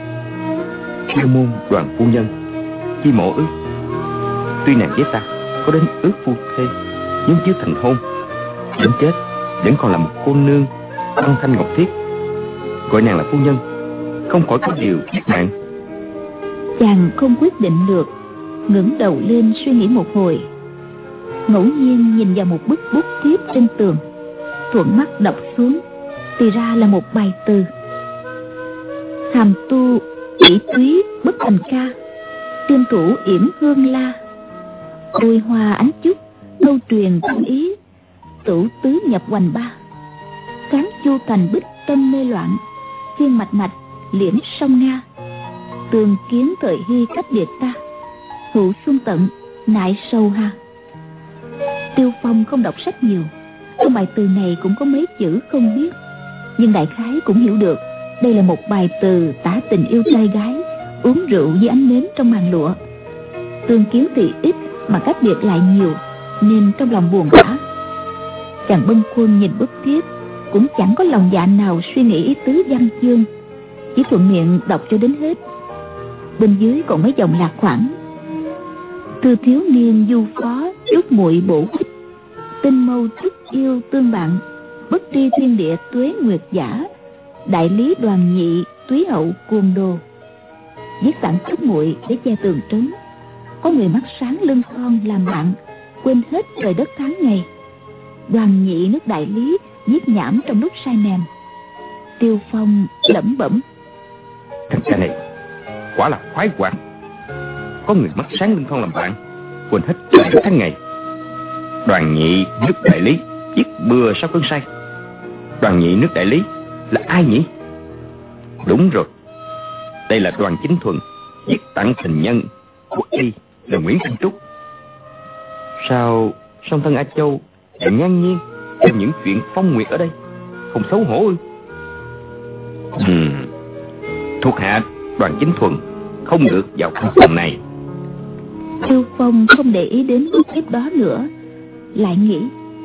Tiêu môn Đoàn phu nhân chi mộ ư? Tuy nàng với ta có đến ước phu thê, nhưng chưa thành hôn, đến chết vẫn còn là một cô nương băng thanh ngọc thiết. Gọi nàng là phu nhân không khỏi có điều kiết nạn. Chàng không quyết định được, ngẩng đầu lên suy nghĩ một hồi, ngẫu nhiên nhìn vào một bức bút thiếp trên tường, thuận mắt đọc xuống thì ra là một bài từ: Hàm tu ỷ túy bất thành ca, tiên thủ yểm hương la. Đôi hoa ánh trúc câu truyền tâm ý, tửu tứ nhập hoành ba. Cán chu thành bích tâm mê loạn, phiên mạch mạch liễm sông Nga. Tường kiến thời hy cách biệt ta, hữu xuân tận nại sâu ha. Tiêu Phong không đọc sách nhiều, trong bài từ này cũng có mấy chữ không biết, nhưng đại khái cũng hiểu được đây là một bài từ tả tình yêu trai gái uống rượu với ánh nến trong màn lụa. Tương kiến thì ít mà cách biệt lại nhiều, nên trong lòng buồn bã. Chàng bâng khuâng nhìn bức thiếp, cũng chẳng có lòng dạ nào suy nghĩ ý tứ văn chương, chỉ thuận miệng đọc cho đến hết. Bên dưới còn mấy dòng lạc khoản: Thư thiếu niên du phó trúc muội bổ khích, tinh mâu trúc yêu tương bạn, bất tri thiên địa tuế nguyệt giả, đại lý Đoàn Nhị túy hậu cuồng đồ, giết sẵn chút muội để che tường trấn. Có người mắt sáng lưng thon làm bạn, quên hết trời đất tháng ngày. Đoàn Nhị nước đại lý giết nhảm trong lúc say mềm. Tiêu Phong lẩm bẩm: Thằng cha này quả là khoái hoạt. Có người mắt sáng lưng thon làm bạn, quên hết trời đất tháng ngày. Đoàn Nhị nước đại lý giết bừa sau cơn say. Đoàn Nhị nước đại lý là ai nhỉ? Đúng rồi, đây là Đoàn Chính Thuần giết tặng tình nhân của y là Nguyễn Thanh Trúc. Sao song thân A Châu lại ngang nhiên trong những chuyện phong nguyệt ở đây, không xấu hổ ư? Thuộc hạ Đoàn Chính Thuần không được vào căn phòng này. Tiêu Phong không để ý đến bức thiếp đó nữa, lại nghĩ: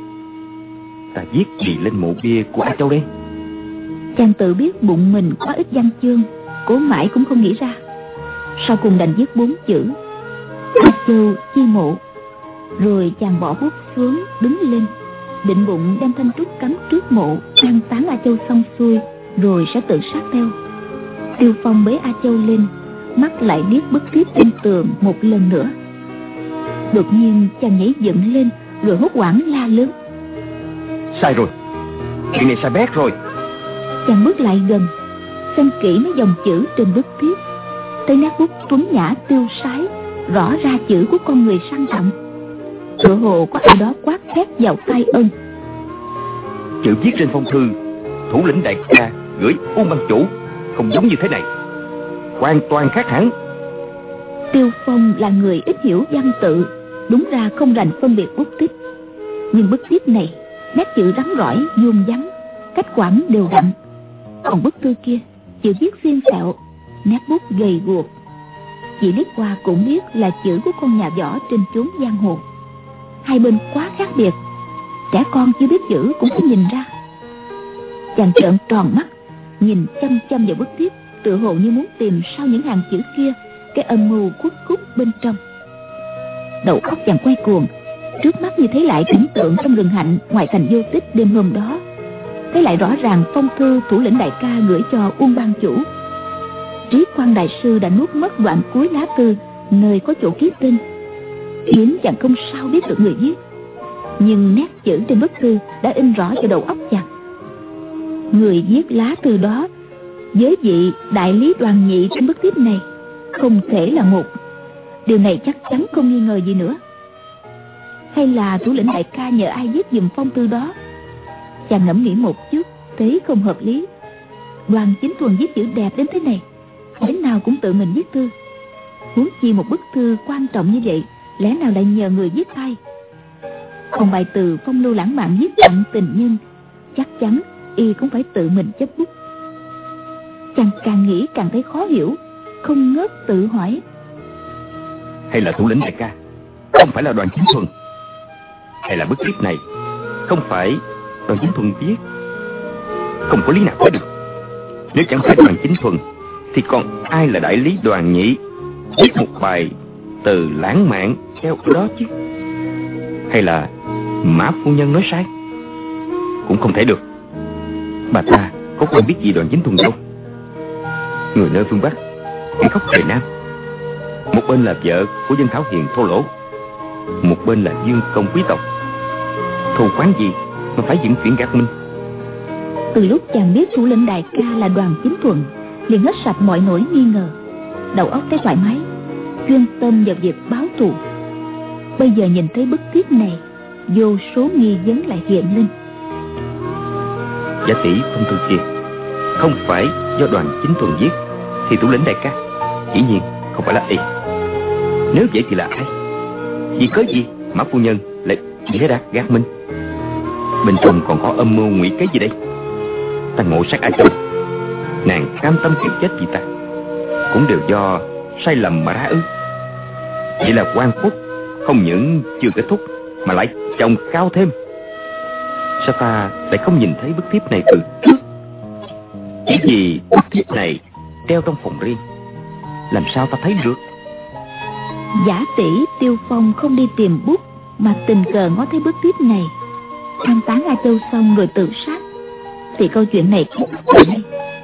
Ta viết gì lên mộ bia của A Châu đây? Chàng tự biết bụng mình quá ít văn chương, cố mãi cũng không nghĩ ra. Sau cùng đành viết 4 chữ: A Châu chi mộ. Rồi chàng bỏ bút xuống, đứng lên, định bụng đem thanh trúc cắm trước mộ, an táng A Châu xong xuôi rồi sẽ tự sát theo. Tiêu Phong bế A Châu lên, mắt lại liếc bức thiếp trên tường một lần nữa. Đột nhiên chàng nhảy dựng lên, rồi hốt hoảng la lớn: Sai rồi, chuyện này sai bét rồi. Chàng bước lại gần, xem kỹ mấy dòng chữ trên bức thiếp, thấy nét bút tuấn nhã tiêu sái, rõ ra chữ của con người sang trọng. Tựa hồ có ai đó quát thét vào tai ông: Chữ viết trên phong thư thủ lĩnh đại ca gửi Uông ban chủ không giống như thế này, hoàn toàn khác hẳn. Tiêu Phong là người ít hiểu văn tự, đúng ra không rành phân biệt bút tích. Nhưng bức thiếp này nét chữ rắn rỏi vuông vắn, cách quãng đều đặn. Còn bức thư kia chữ viết xiên xẹo, nét bút gầy guộc, chỉ liếc qua cũng biết là chữ của con nhà võ trên chốn giang hồ. Hai bên quá khác biệt, trẻ con chưa biết chữ cũng phải nhìn ra. Chàng trợn tròn mắt, nhìn chăm chăm vào bức thiếp, tựa hồ như muốn tìm sau những hàng chữ kia cái âm mưu khuất cút bên trong. Đầu óc chàng quay cuồng, trước mắt như thấy lại cảnh tượng trong rừng hạnh ngoài thành Vô Tích đêm hôm đó. Thấy lại rõ ràng phong thư thủ lĩnh đại ca gửi cho Uông ban chủ. Trí Quang đại sư đã nuốt mất đoạn cuối lá thư nơi có chỗ ký tên, khiến chàng không sao biết được người viết. Nhưng nét chữ trên bức thư đã in rõ vào đầu óc chàng. Người viết lá thư đó với vị đại lý Đoàn Nhị trên bức thiếp này không thể là một. Điều này chắc chắn không nghi ngờ gì nữa. Hay là thủ lĩnh đại ca nhờ ai viết giùm phong thư đó? Chàng ngẫm nghĩ một chút, thấy không hợp lý. Đoàn Chính Thuần viết chữ đẹp đến thế này, thế nào cũng tự mình viết thư. Huống chi một bức thư quan trọng như vậy, lẽ nào lại nhờ người viết thay? Còn bài từ phong lưu lãng mạn viết tặng tình nhân, chắc chắn y cũng phải tự mình chấp bút. Chàng càng nghĩ càng thấy khó hiểu, không ngớt tự hỏi: Hay là thủ lĩnh đại ca không phải là Đoàn Chính Thuần? Hay là bức thiếp này không phải Đoàn Chính Thuần viết? Không có lý nào phải được. Nếu chẳng phải Đoàn Chính Thuần thì còn ai là đại lý Đoàn Nhị viết một bài từ lãng mạn theo đó chứ? Hay là Mã phu nhân nói sai? Cũng không thể được. Bà ta có quen biết gì Đoàn Chính Thuần đâu. Người nơi phương Bắc, kẻ gốc trời Nam. Một bên là vợ của dân thảo hiền thô lỗ, một bên là dương công quý tộc. Thù quán gì mà phải dựng chuyện gạt mình? Từ lúc chàng biết thủ lĩnh đại ca là Đoàn Chính Thuần, liền hết sạch mọi nỗi nghi ngờ, đầu óc thấy thoải mái, chuyên tâm vào việc báo thù. Bây giờ nhìn thấy bức thiếp này, vô số nghi vấn lại hiện lên. Giả tỷ phong thư kia không phải do Đoàn Chính Thuần viết thì thủ lĩnh đại ca dĩ nhiên không phải là y. Nếu vậy thì là ai? Vì cớ gì Mã phu nhân lại dễ đạt gạt mình? Bên trong còn có âm mưu ngụy kế gì đây? Ta ngộ sát A Châu, nàng cam tâm chịu chết vì ta, cũng đều do sai lầm mà ra ư? Vậy là oan khuất không những chưa kết thúc mà lại chồng cao thêm. Sao ta lại không nhìn thấy bức thiếp này từ trước? Chỉ vì bức thiếp này treo trong phòng riêng, làm sao ta thấy được? Giả tỷ Tiêu Phong không đi tìm bút, mà tình cờ ngó thấy bức thiếp này, an táng A Châu xong rồi tự sát, thì câu chuyện này kết thúc ở đây.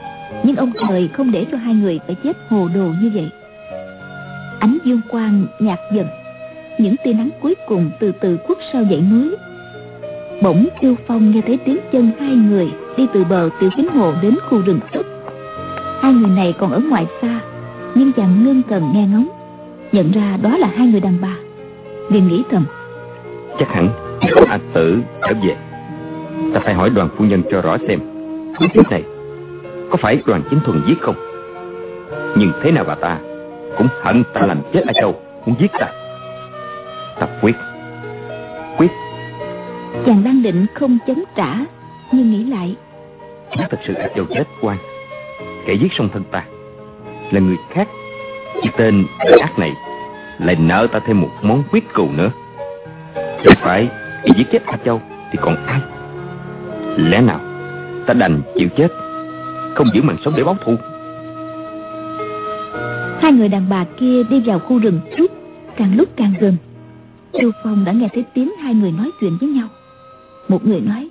Nhưng ông trời không để cho hai người phải chết hồ đồ như vậy. Ánh dương quang nhạt dần, những tia nắng cuối cùng từ từ khuất sau dãy núi. Bỗng Tiêu Phong nghe thấy tiếng chân hai người đi từ bờ Tiểu Kính Hồ đến khu rừng trúc. Hai người này còn ở ngoài xa, nhưng chàng ngưng thần nghe ngóng, nhận ra đó là hai người đàn bà. Liền nghĩ thầm, chắc hẳn có A Tử trở về. Ta phải hỏi Đoàn phu nhân cho rõ xem cuốn thiếp này có phải Đoàn Chính Thuần viết không. Nhưng thế nào bà ta cũng hận ta làm chết A Châu, muốn giết ta. Ta quyết. Chàng đang định không chống trả, nhưng nghĩ lại, nếu thật sự A Châu chết oan, kẻ giết song thân ta là người khác, cái tên ác này lại nợ ta thêm một món quyết cừu nữa. Chẳng phải khi giết chết A Châu thì còn ai? Lẽ nào ta đành chịu chết, không giữ mạng sống để báo thù? hai người đàn bà kia đi vào khu rừng trúc, càng lúc càng gần. Tiêu Phong đã nghe thấy tiếng hai người nói chuyện với nhau. Một người nói,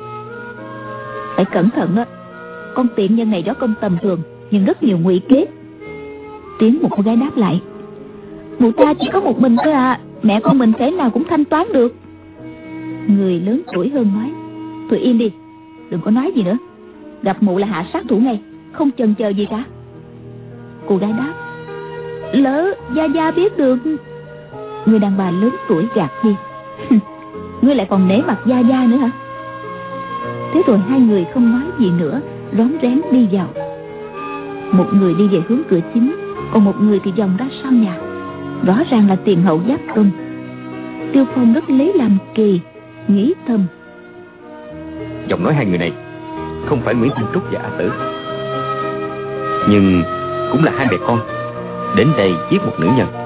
phải cẩn thận đó, con tiện nhân này đó không tầm thường, nhưng rất nhiều ngụy kế. Tiếng một cô gái đáp lại, mụ ta chỉ có một mình thôi à, mẹ con mình thế nào cũng thanh toán được. Người lớn tuổi hơn nói, thôi im đi, đừng có nói gì nữa, gặp mụ là hạ sát thủ ngay, không chần chờ gì cả. Cô gái đáp, lỡ gia biết được. Người đàn bà lớn tuổi gạt đi, ngươi lại còn nể mặt gia nữa hả? Thế rồi hai người không nói gì nữa, rón rén đi vào. Một người đi về hướng cửa chính, còn một người thì vòng ra sau nhà. Rõ ràng là tiền hậu giáp công. Tiêu Phong rất lấy làm kỳ, nghĩ thầm, giọng nói hai người này không phải Nguyễn Thanh Trúc và A Tử, nhưng cũng là hai mẹ con đến đây giết một nữ nhân.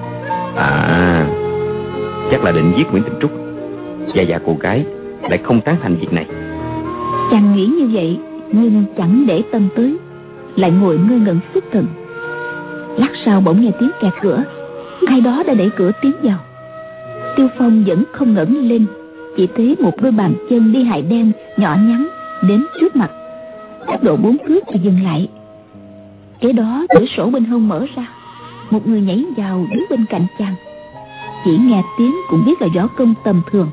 À, chắc là định giết Nguyễn Thanh Trúc. Và cô gái lại không tán thành việc này. Chàng nghĩ như vậy nhưng chẳng để tâm tới, lại ngồi ngơ ngẩn xuất thần. Lát sau bỗng nghe tiếng kẹt cửa, ai đó đã đẩy cửa tiến vào. Tiêu Phong vẫn không ngẩng lên, chỉ thấy một đôi bàn chân đi hài đen nhỏ nhắn đến trước mặt, cách độ 4 thước thì dừng lại. Kế đó cửa sổ bên hông mở ra, một người nhảy vào đứng bên cạnh chàng. Chỉ nghe tiếng cũng biết là võ công tầm thường.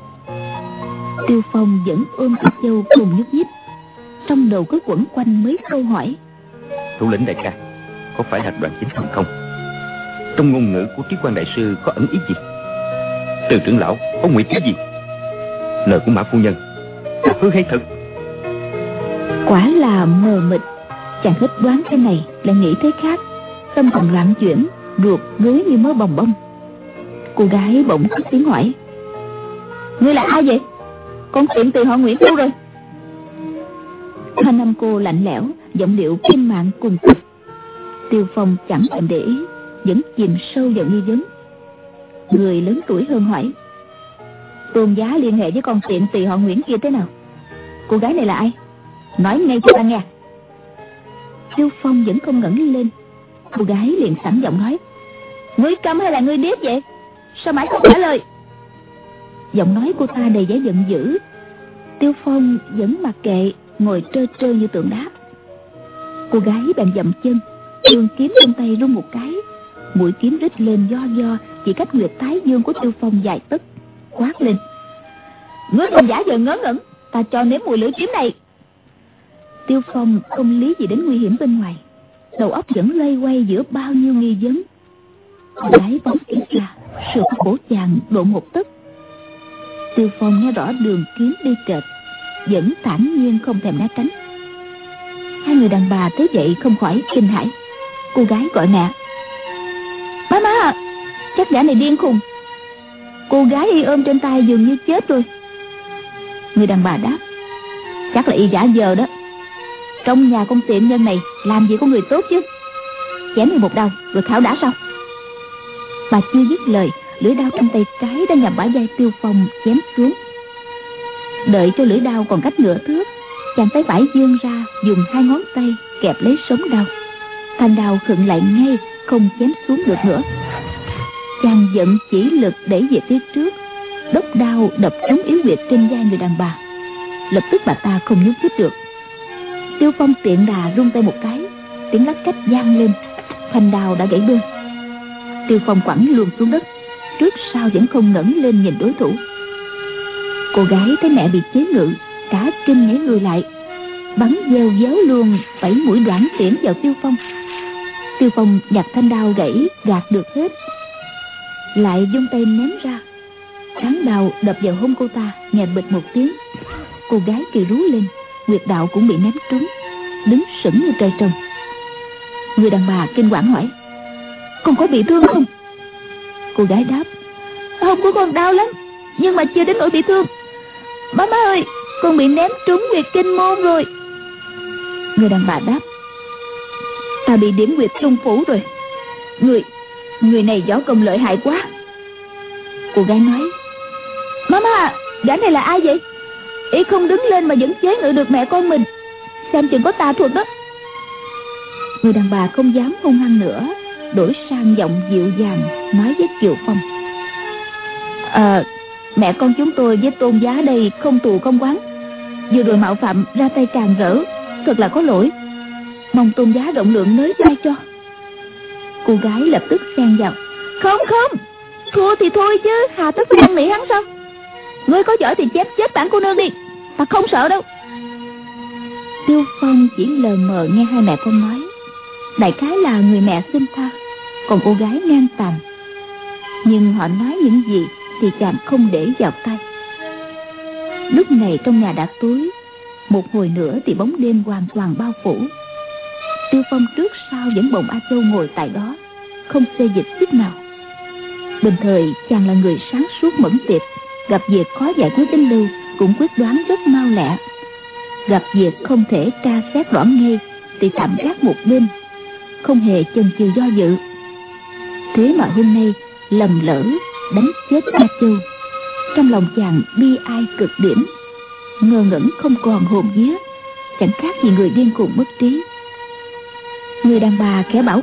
Tiêu Phong vẫn ôm A Châu cùng nhúc nhích, trong đầu cứ quẩn quanh mấy câu hỏi. Thủ lĩnh đại ca, có phải là Đoàn Chính Thuần không? Trong ngôn ngữ của Trí Quan đại sư có ẩn ý gì? Từ trưởng lão có ngụy cái gì? Lời của Mã phu nhân là hư hay thật? Quả là mờ mịt, chàng hết đoán cái này lại nghĩ thế khác, tâm thần loạn chuyển, ruột rối như mớ bồng bông. Cô gái bỗng cất tiếng hỏi, ngươi là ai vậy? Con tiện từ họ Nguyễn đâu rồi? Hai năm cô lạnh lẽo, giọng điệu kim mạng cùng cực. Tiêu Phong chẳng thèm để ý, vẫn chìm sâu vào nghi vấn. Người lớn tuổi hơn hỏi, Tôn giá liên hệ với con tiện tỳ họ Nguyễn kia thế nào? Cô gái này là ai? Nói ngay cho ta nghe. Tiêu Phong vẫn không ngẩng lên. Cô gái liền sẵn giọng nói, ngươi câm hay là ngươi điếc vậy? Sao mãi không trả lời? Giọng nói cô ta đầy vẻ giận dữ. Tiêu Phong vẫn mặc kệ, ngồi trơ trơ như tượng đá. Cô gái bèn dậm chân, trường kiếm trong tay rung một cái, mũi kiếm rít lên do chỉ cách nguyệt thái dương của Tiêu Phong vài tấc, quát lên, ngươi còn giả vờ ngớ ngẩn, ta cho nếm mùi lưỡi kiếm này. Tiêu Phong không lý gì đến nguy hiểm bên ngoài, đầu óc vẫn loay quay giữa bao nhiêu nghi vấn. Cô gái phóng kiếm ra, sượt cổ chàng độ một tấc. Tiêu Phong nghe rõ đường kiếm đi trệt, vẫn thản nhiên không thèm né tránh. Hai người đàn bà thấy vậy không khỏi kinh hãi. Cô gái gọi mẹ, má, chắc gã này điên khùng. Cô gái y ôm trên tay dường như chết rồi. Người đàn bà đáp, chắc là y giả vờ đó. Trong nhà con tiện nhân này làm gì có người tốt chứ. Chém đi một đau rồi khảo đã sau. Bà chưa dứt lời, lưỡi đao trong tay trái đã nhằm bả vai Tiêu Phong chém xuống. Đợi cho lưỡi đao còn cách nửa thước, chàng tay phải vươn ra, dùng hai ngón tay kẹp lấy sống đao. Thanh đao khựng lại ngay, không chém xuống được nữa. Chàng giận chỉ lực đẩy về phía trước, đốc đao đập trúng yếu huyệt trên vai người đàn bà. Lập tức bà ta không nhúc nhích được. Tiêu Phong tiện đà rung tay một cái, tiếng lách cách vang lên, thanh đao đã gãy đôi. Tiêu Phong quẳng luôn xuống đất, trước sau vẫn không ngẩng lên nhìn đối thủ. Cô gái thấy mẹ bị chế ngự, cả kinh nhảy người lại, bắn gieo giáo luôn 7 mũi đoạn tiễn vào Tiêu Phong. Tiêu Phong nhặt thanh đao gãy gạt được hết, lại vung tay ném ra, cán đao đập vào hông cô ta, nghe bịch một tiếng. Cô gái kêu rú lên, huyệt đạo cũng bị ném trúng, đứng sững như trời trồng. Người đàn bà kinh quản hỏi: "Con có bị thương không?" Cô gái đáp: "Hông của con đau lắm, nhưng mà chưa đến nỗi bị thương. Má ơi, con bị ném trúng huyệt kinh môn rồi." Người đàn bà đáp: "Ta bị điểm huyệt trung phủ rồi. Người này võ công lợi hại quá." Cô gái nói: "Mama, gã này là ai vậy? Y không đứng lên mà vẫn chế ngự được mẹ con mình, xem chừng có tà thuật đó." Người đàn bà không dám hung hăng nữa, đổi sang giọng dịu dàng nói với Kiều Phong: Mẹ con chúng tôi với Tôn Giá đây không thù không oán, vừa rồi mạo phạm ra tay càn rỡ, thật là có lỗi, mong Tôn Giá rộng lượng nới tay cho." Cô gái lập tức xen vào: Không, thua thì thôi chứ hà tất phải năn nỉ hắn sao? Ngươi có giỏi thì chém chết bản cô nương đi, ta không sợ đâu. Tiêu Phong chỉ lờ mờ nghe hai mẹ con nói, đại khái là người mẹ xin tha, còn cô gái ngang tàn. Nhưng họ nói những gì thì chàng không để vào tay. Lúc này trong nhà đã tối, một hồi nữa thì bóng đêm hoàn toàn bao phủ. Tiêu Phong trước sau vẫn bồng A Châu ngồi tại đó, không xê dịch chút nào. Bình thời chàng là người sáng suốt mẫn tiệp, gặp việc khó giải quyết đến đâu cũng quyết đoán rất mau lẹ. Gặp việc không thể tra xét rõ ngay thì tạm gác một bên, không hề chần chừ do dự. Thế mà hôm nay lầm lỡ đánh chết A Châu, trong lòng chàng bi ai cực điểm, ngơ ngẩn không còn hồn vía, chẳng khác gì người điên cuồng mất trí. Người đàn bà khẽ bảo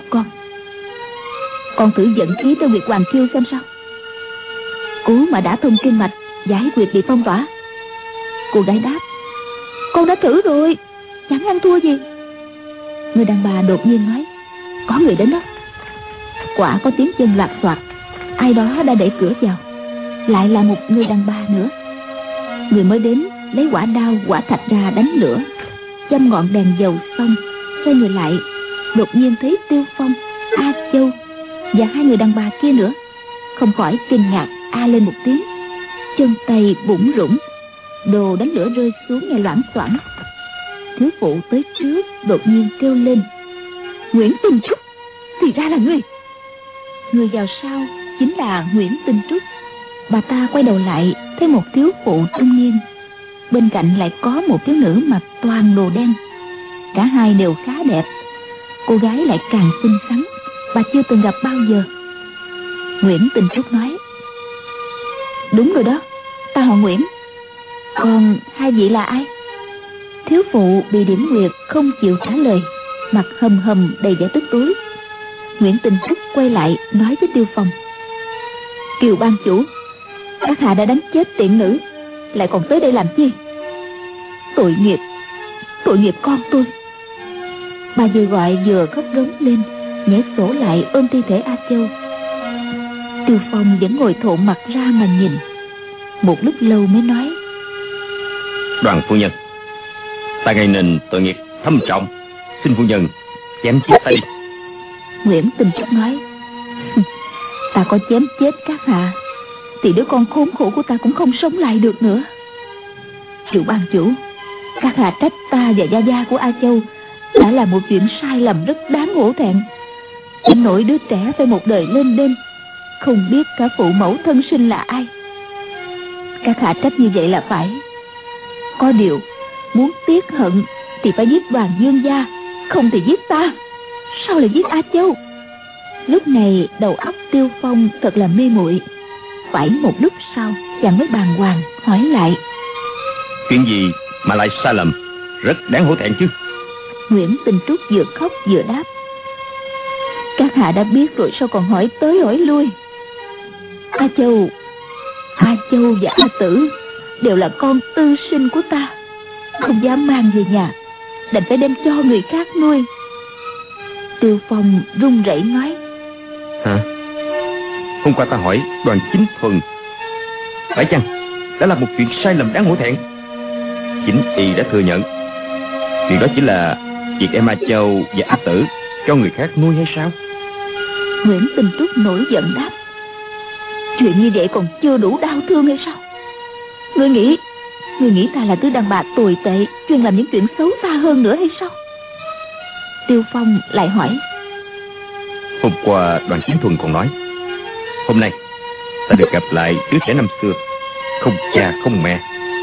con thử dẫn khí tới huyệt Hoàng Kiêu xem sao. Cố mà đã thông kinh mạch, giải huyệt bị phong tỏa. Cô gái đáp: Con đã thử rồi, chẳng ăn thua gì. Người đàn bà đột nhiên nói: Có người đến đó. Quả có tiếng chân loạt soạt, ai đó đã đẩy cửa vào. Lại là một người đàn bà nữa. Người mới đến lấy quả đao quả thạch ra đánh lửa, châm ngọn đèn dầu xong, xoay người lại, đột nhiên thấy Tiêu Phong, A Châu và hai người đàn bà kia nữa, không khỏi kinh ngạc a lên một tiếng, chân tay bủn rủn, đồ đánh lửa rơi xuống nghe loảng xoảng. Thiếu phụ tới trước đột nhiên kêu lên: Nguyễn Tinh Trúc, thì ra là ngươi. Người vào sau chính là Nguyễn Tinh Trúc. Bà ta quay đầu lại thấy một thiếu phụ trung niên, bên cạnh lại có một thiếu nữ mặc toàn đồ đen. Cả hai đều khá đẹp, cô gái lại càng xinh xắn, bà chưa từng gặp bao giờ. Nguyễn Tinh Trúc nói: Đúng rồi đó, ta họ Nguyễn. Còn hai vị là ai? Thiếu phụ bị điểm huyệt không chịu trả lời, mặt hầm hầm đầy vẻ tức tối. Nguyễn Tinh Trúc quay lại nói với Tiêu Phong: Kiều ban chủ, các hạ đã đánh chết tiện nữ, lại còn tới đây làm chi? Tội nghiệp con tôi. Bà vừa gọi vừa khóc rống lên, nhảy sổ lại ôm thi thể A Châu. Tiêu Phong vẫn ngồi thộn mặt ra mà nhìn, một lúc lâu mới nói: Đoàn phu nhân, ta gây nên tội nghiệp thâm trọng, xin phu nhân chém chết ta đi. Nguyễn Tinh Trúc nói: Ta có chém chết các hạ thì đứa con khốn khổ của ta cũng không sống lại được nữa. Kiều ban chủ, các hạ trách ta và gia gia của A Châu đã là một chuyện sai lầm rất đáng hổ thẹn, đến nỗi đứa trẻ phải một đời lên đên, không biết cả phụ mẫu thân sinh là ai. Các hạ trách như vậy là phải. Có điều muốn tiết hận thì phải giết Đoàn Dương gia, không thì giết ta. Sao lại giết A Châu? Lúc này đầu óc Tiêu Phong thật là mê muội. Phải một lúc sau chàng mới bàng hoàng hỏi lại: Chuyện gì mà lại sai lầm, rất đáng hổ thẹn chứ? Nguyễn Tinh Trúc vừa khóc vừa đáp: Các hạ đã biết rồi sao còn hỏi tới hỏi lui. A Châu và A Tử đều là con tư sinh của ta, không dám mang về nhà, đành phải đem cho người khác nuôi. Tiêu Phong run rẩy nói: Hả? Hôm qua ta hỏi Đoàn Chính Thuần, phải chăng đã là một chuyện sai lầm đáng hổ thẹn? Chính y đã thừa nhận chuyện đó chỉ là việc em A Châu và A Tử cho người khác nuôi hay sao? Nguyễn Tình Trúc nổi giận đáp: chuyện như vậy còn chưa đủ đau thương hay sao? Ngươi nghĩ ta là thứ đàn bà tồi tệ, chuyên làm những chuyện xấu xa hơn nữa hay sao? Tiêu Phong lại hỏi: Hôm qua Đoàn Chính Thuần còn nói, hôm nay ta được gặp lại đứa trẻ năm xưa, không cha không mẹ.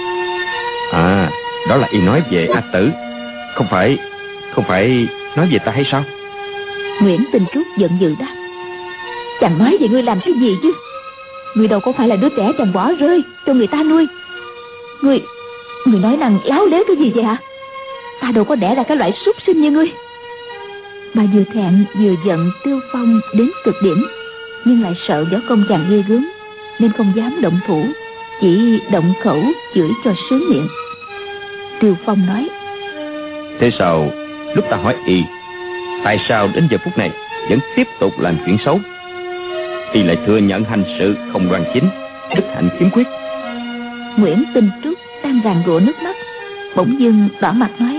À, đó là y nói về A Tử, không phải nói về ta hay sao? Nguyễn Tình Trúc giận dữ đáp: chàng nói về ngươi làm cái gì chứ? Ngươi đâu có phải là đứa trẻ chàng bỏ rơi cho người ta nuôi. Ngươi nói năng láo lếu cái gì vậy hả? Ta đâu có đẻ ra cái loại súc sinh như ngươi. Bà vừa thẹn vừa giận Tiêu Phong đến cực điểm, nhưng lại sợ võ công chàng ghê gớm nên không dám động thủ, chỉ động khẩu chửi cho sướng miệng. Tiêu Phong nói: thế sao lúc ta hỏi y tại sao đến giờ phút này vẫn tiếp tục làm chuyện xấu, y lại thừa nhận hành sự không đoan chính, đức hạnh khiếm khuyết? Nguyễn Tình Trúc đang ràn rụa nước mắt, bỗng dưng đỏ mặt nói: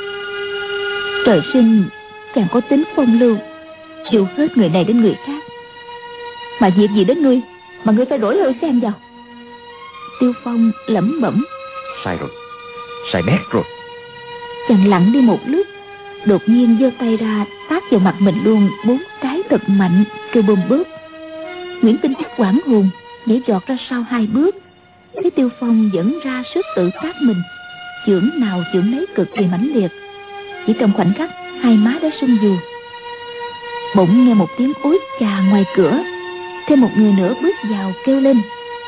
trời sinh chàng có tính phong lưu, chịu hết người này đến người khác, mà việc gì đến ngươi mà ngươi phải đổi hơi xen vào? Tiêu Phong lẩm bẩm: sai rồi, sai bét rồi. Chàng lặng đi một lúc, đột nhiên giơ tay ra tát vào mặt mình luôn 4 cái thật mạnh, kêu bơm bớp. Nguyễn Tinh Trúc hoảng hồn nhảy giọt ra sau 2 bước, thấy Tiêu Phong vẫn ra sức tự tát mình, chưởng nào chưởng nấy cực kỳ mãnh liệt. Chỉ trong khoảnh khắc, hai má đã sưng vù. Bỗng nghe một tiếng ối chà ngoài cửa, thêm một người nữa bước vào kêu lên: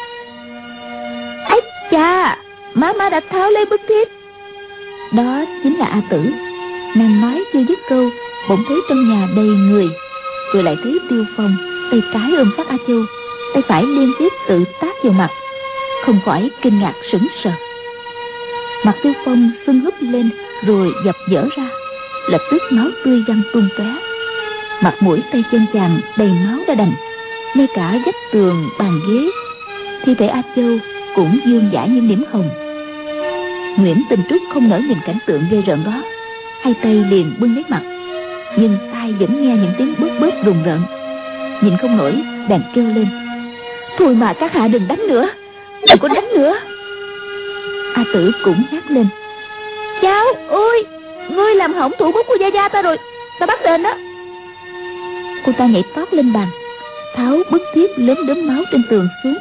ái chà, má đã tháo lấy bức thiếp. Đó chính là A Tử. Nàng nói chưa dứt câu, bỗng thấy trong nhà đầy người, rồi lại thấy Tiêu Phong tay trái ôm sát A Châu, tay phải liên tiếp tự tát vào mặt, không khỏi kinh ngạc sững sờ. Mặt Tiêu Phong sưng húp lên rồi dập dở ra, lập tức máu tươi văng tung tóe. Mặt mũi tay chân chàng đầy máu đã đành, ngay cả vách tường bàn ghế, thi thể A Châu cũng vương vãi những điểm hồng. Nguyễn Tình Trúc không nỡ nhìn cảnh tượng ghê rợn đó, hai tay liền bưng lấy mặt, nhưng tai vẫn nghe những tiếng bớp bớp rùng rợn. Nhìn không nổi, bèn kêu lên: thôi mà các hạ đừng đánh nữa, đừng có đánh nữa. A Tử cũng hét lên: cháu ơi, ngươi làm hỏng thủ bút của gia gia ta rồi, ta bắt đền đó. Cô ta nhảy tót lên bàn, tháo bức thiếp lấm đốm máu trên tường xuống.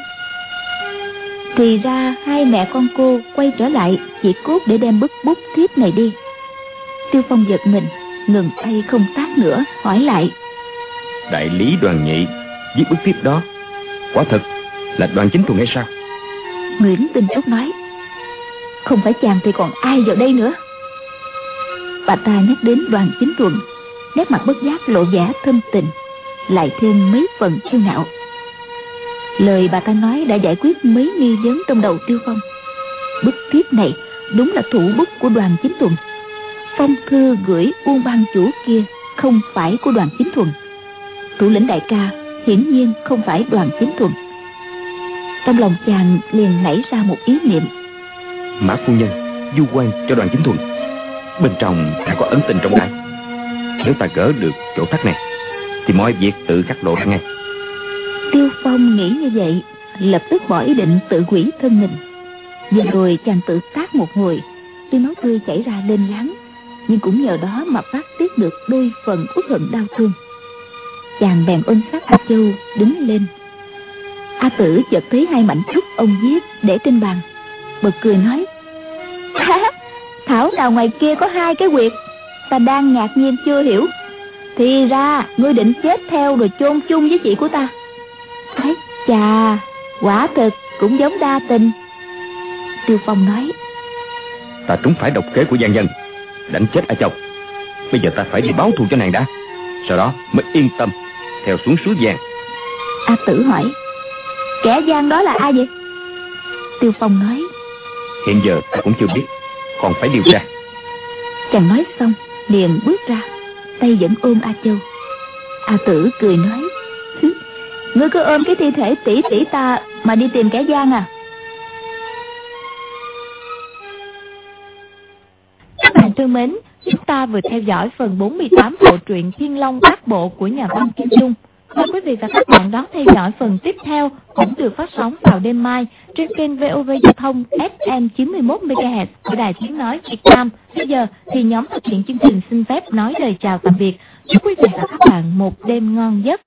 Thì ra hai mẹ con cô quay trở lại chỉ cốt để đem bức bút thiếp này đi. Tiêu Phong giật mình, ngừng tay không tát nữa, hỏi lại: đại lý Đoàn Nhị viết bức thiếp đó quả thật là Đoàn Chính Thuần hay sao? Nguyễn Tinh Trúc nói: không phải chàng thì còn ai vào đây nữa. Bà ta nhắc đến Đoàn Chính Thuần, nét mặt bất giác lộ vẻ thâm tình, lại thêm mấy phần kiêu ngạo. Lời bà ta nói đã giải quyết mấy nghi vấn trong đầu Tiêu Phong. Bức thiếp này đúng là thủ bút của Đoàn Chính Thuần. Phong thư gửi Uông Ban chủ kia không phải của Đoàn Chính Thuần. Thủ lĩnh đại ca hiển nhiên không phải Đoàn Chính Thuần. Trong lòng chàng liền nảy ra một ý niệm: Mã phu nhân du quan cho Đoàn Chính Thuần, bên trong đã có ấn tình trọng đại. Nếu ta gỡ được chỗ thắt này thì mọi việc tự khắc lộ ra ngay. Tiêu Phong nghĩ như vậy, lập tức bỏ ý định tự hủy thân mình. Vừa rồi chàng tự tác một hồi, tuy máu tươi chảy ra lên láng, nhưng cũng nhờ đó mà phát tiết được đôi phần uất hận đau thương. Chàng bèn ôm sát A Châu đứng lên. A Tử chợt thấy 2 mảnh trúc ông viết để trên bàn, bật cười nói: thảo nào ngoài kia có 2 cái huyệt, ta đang ngạc nhiên chưa hiểu, thì ra ngươi định chết theo rồi chôn chung với chị của ta. Ái chà, quả thực cũng giống đa tình. Tiêu Phong nói: ta trúng phải độc kế của gian nhân, đánh chết A Châu. Bây giờ ta phải đi báo thù cho nàng đã, sau đó mới yên tâm theo xuống suối vàng. A Tử hỏi: kẻ gian đó là ai vậy? Tiêu Phong nói: hiện giờ ta cũng chưa biết, còn phải điều tra. Chàng nói xong liền bước ra, tay vẫn ôm A Châu. A Tử cười nói: Ngươi cứ ôm cái thi thể tỷ tỷ ta mà đi tìm kẻ gian à? Các bạn thân mến, chúng ta vừa theo dõi phần 48 bộ truyện Thiên Long Bát Bộ của nhà văn Kim Dung. Mời quý vị và các bạn đón theo dõi phần tiếp theo, cũng được phát sóng vào đêm mai trên kênh VOV Giao thông FM 91 MHz của Đài Tiếng nói Việt Nam. Bây giờ thì nhóm thực hiện chương trình xin phép nói lời chào tạm biệt. Chúc quý vị và các bạn một đêm ngon giấc.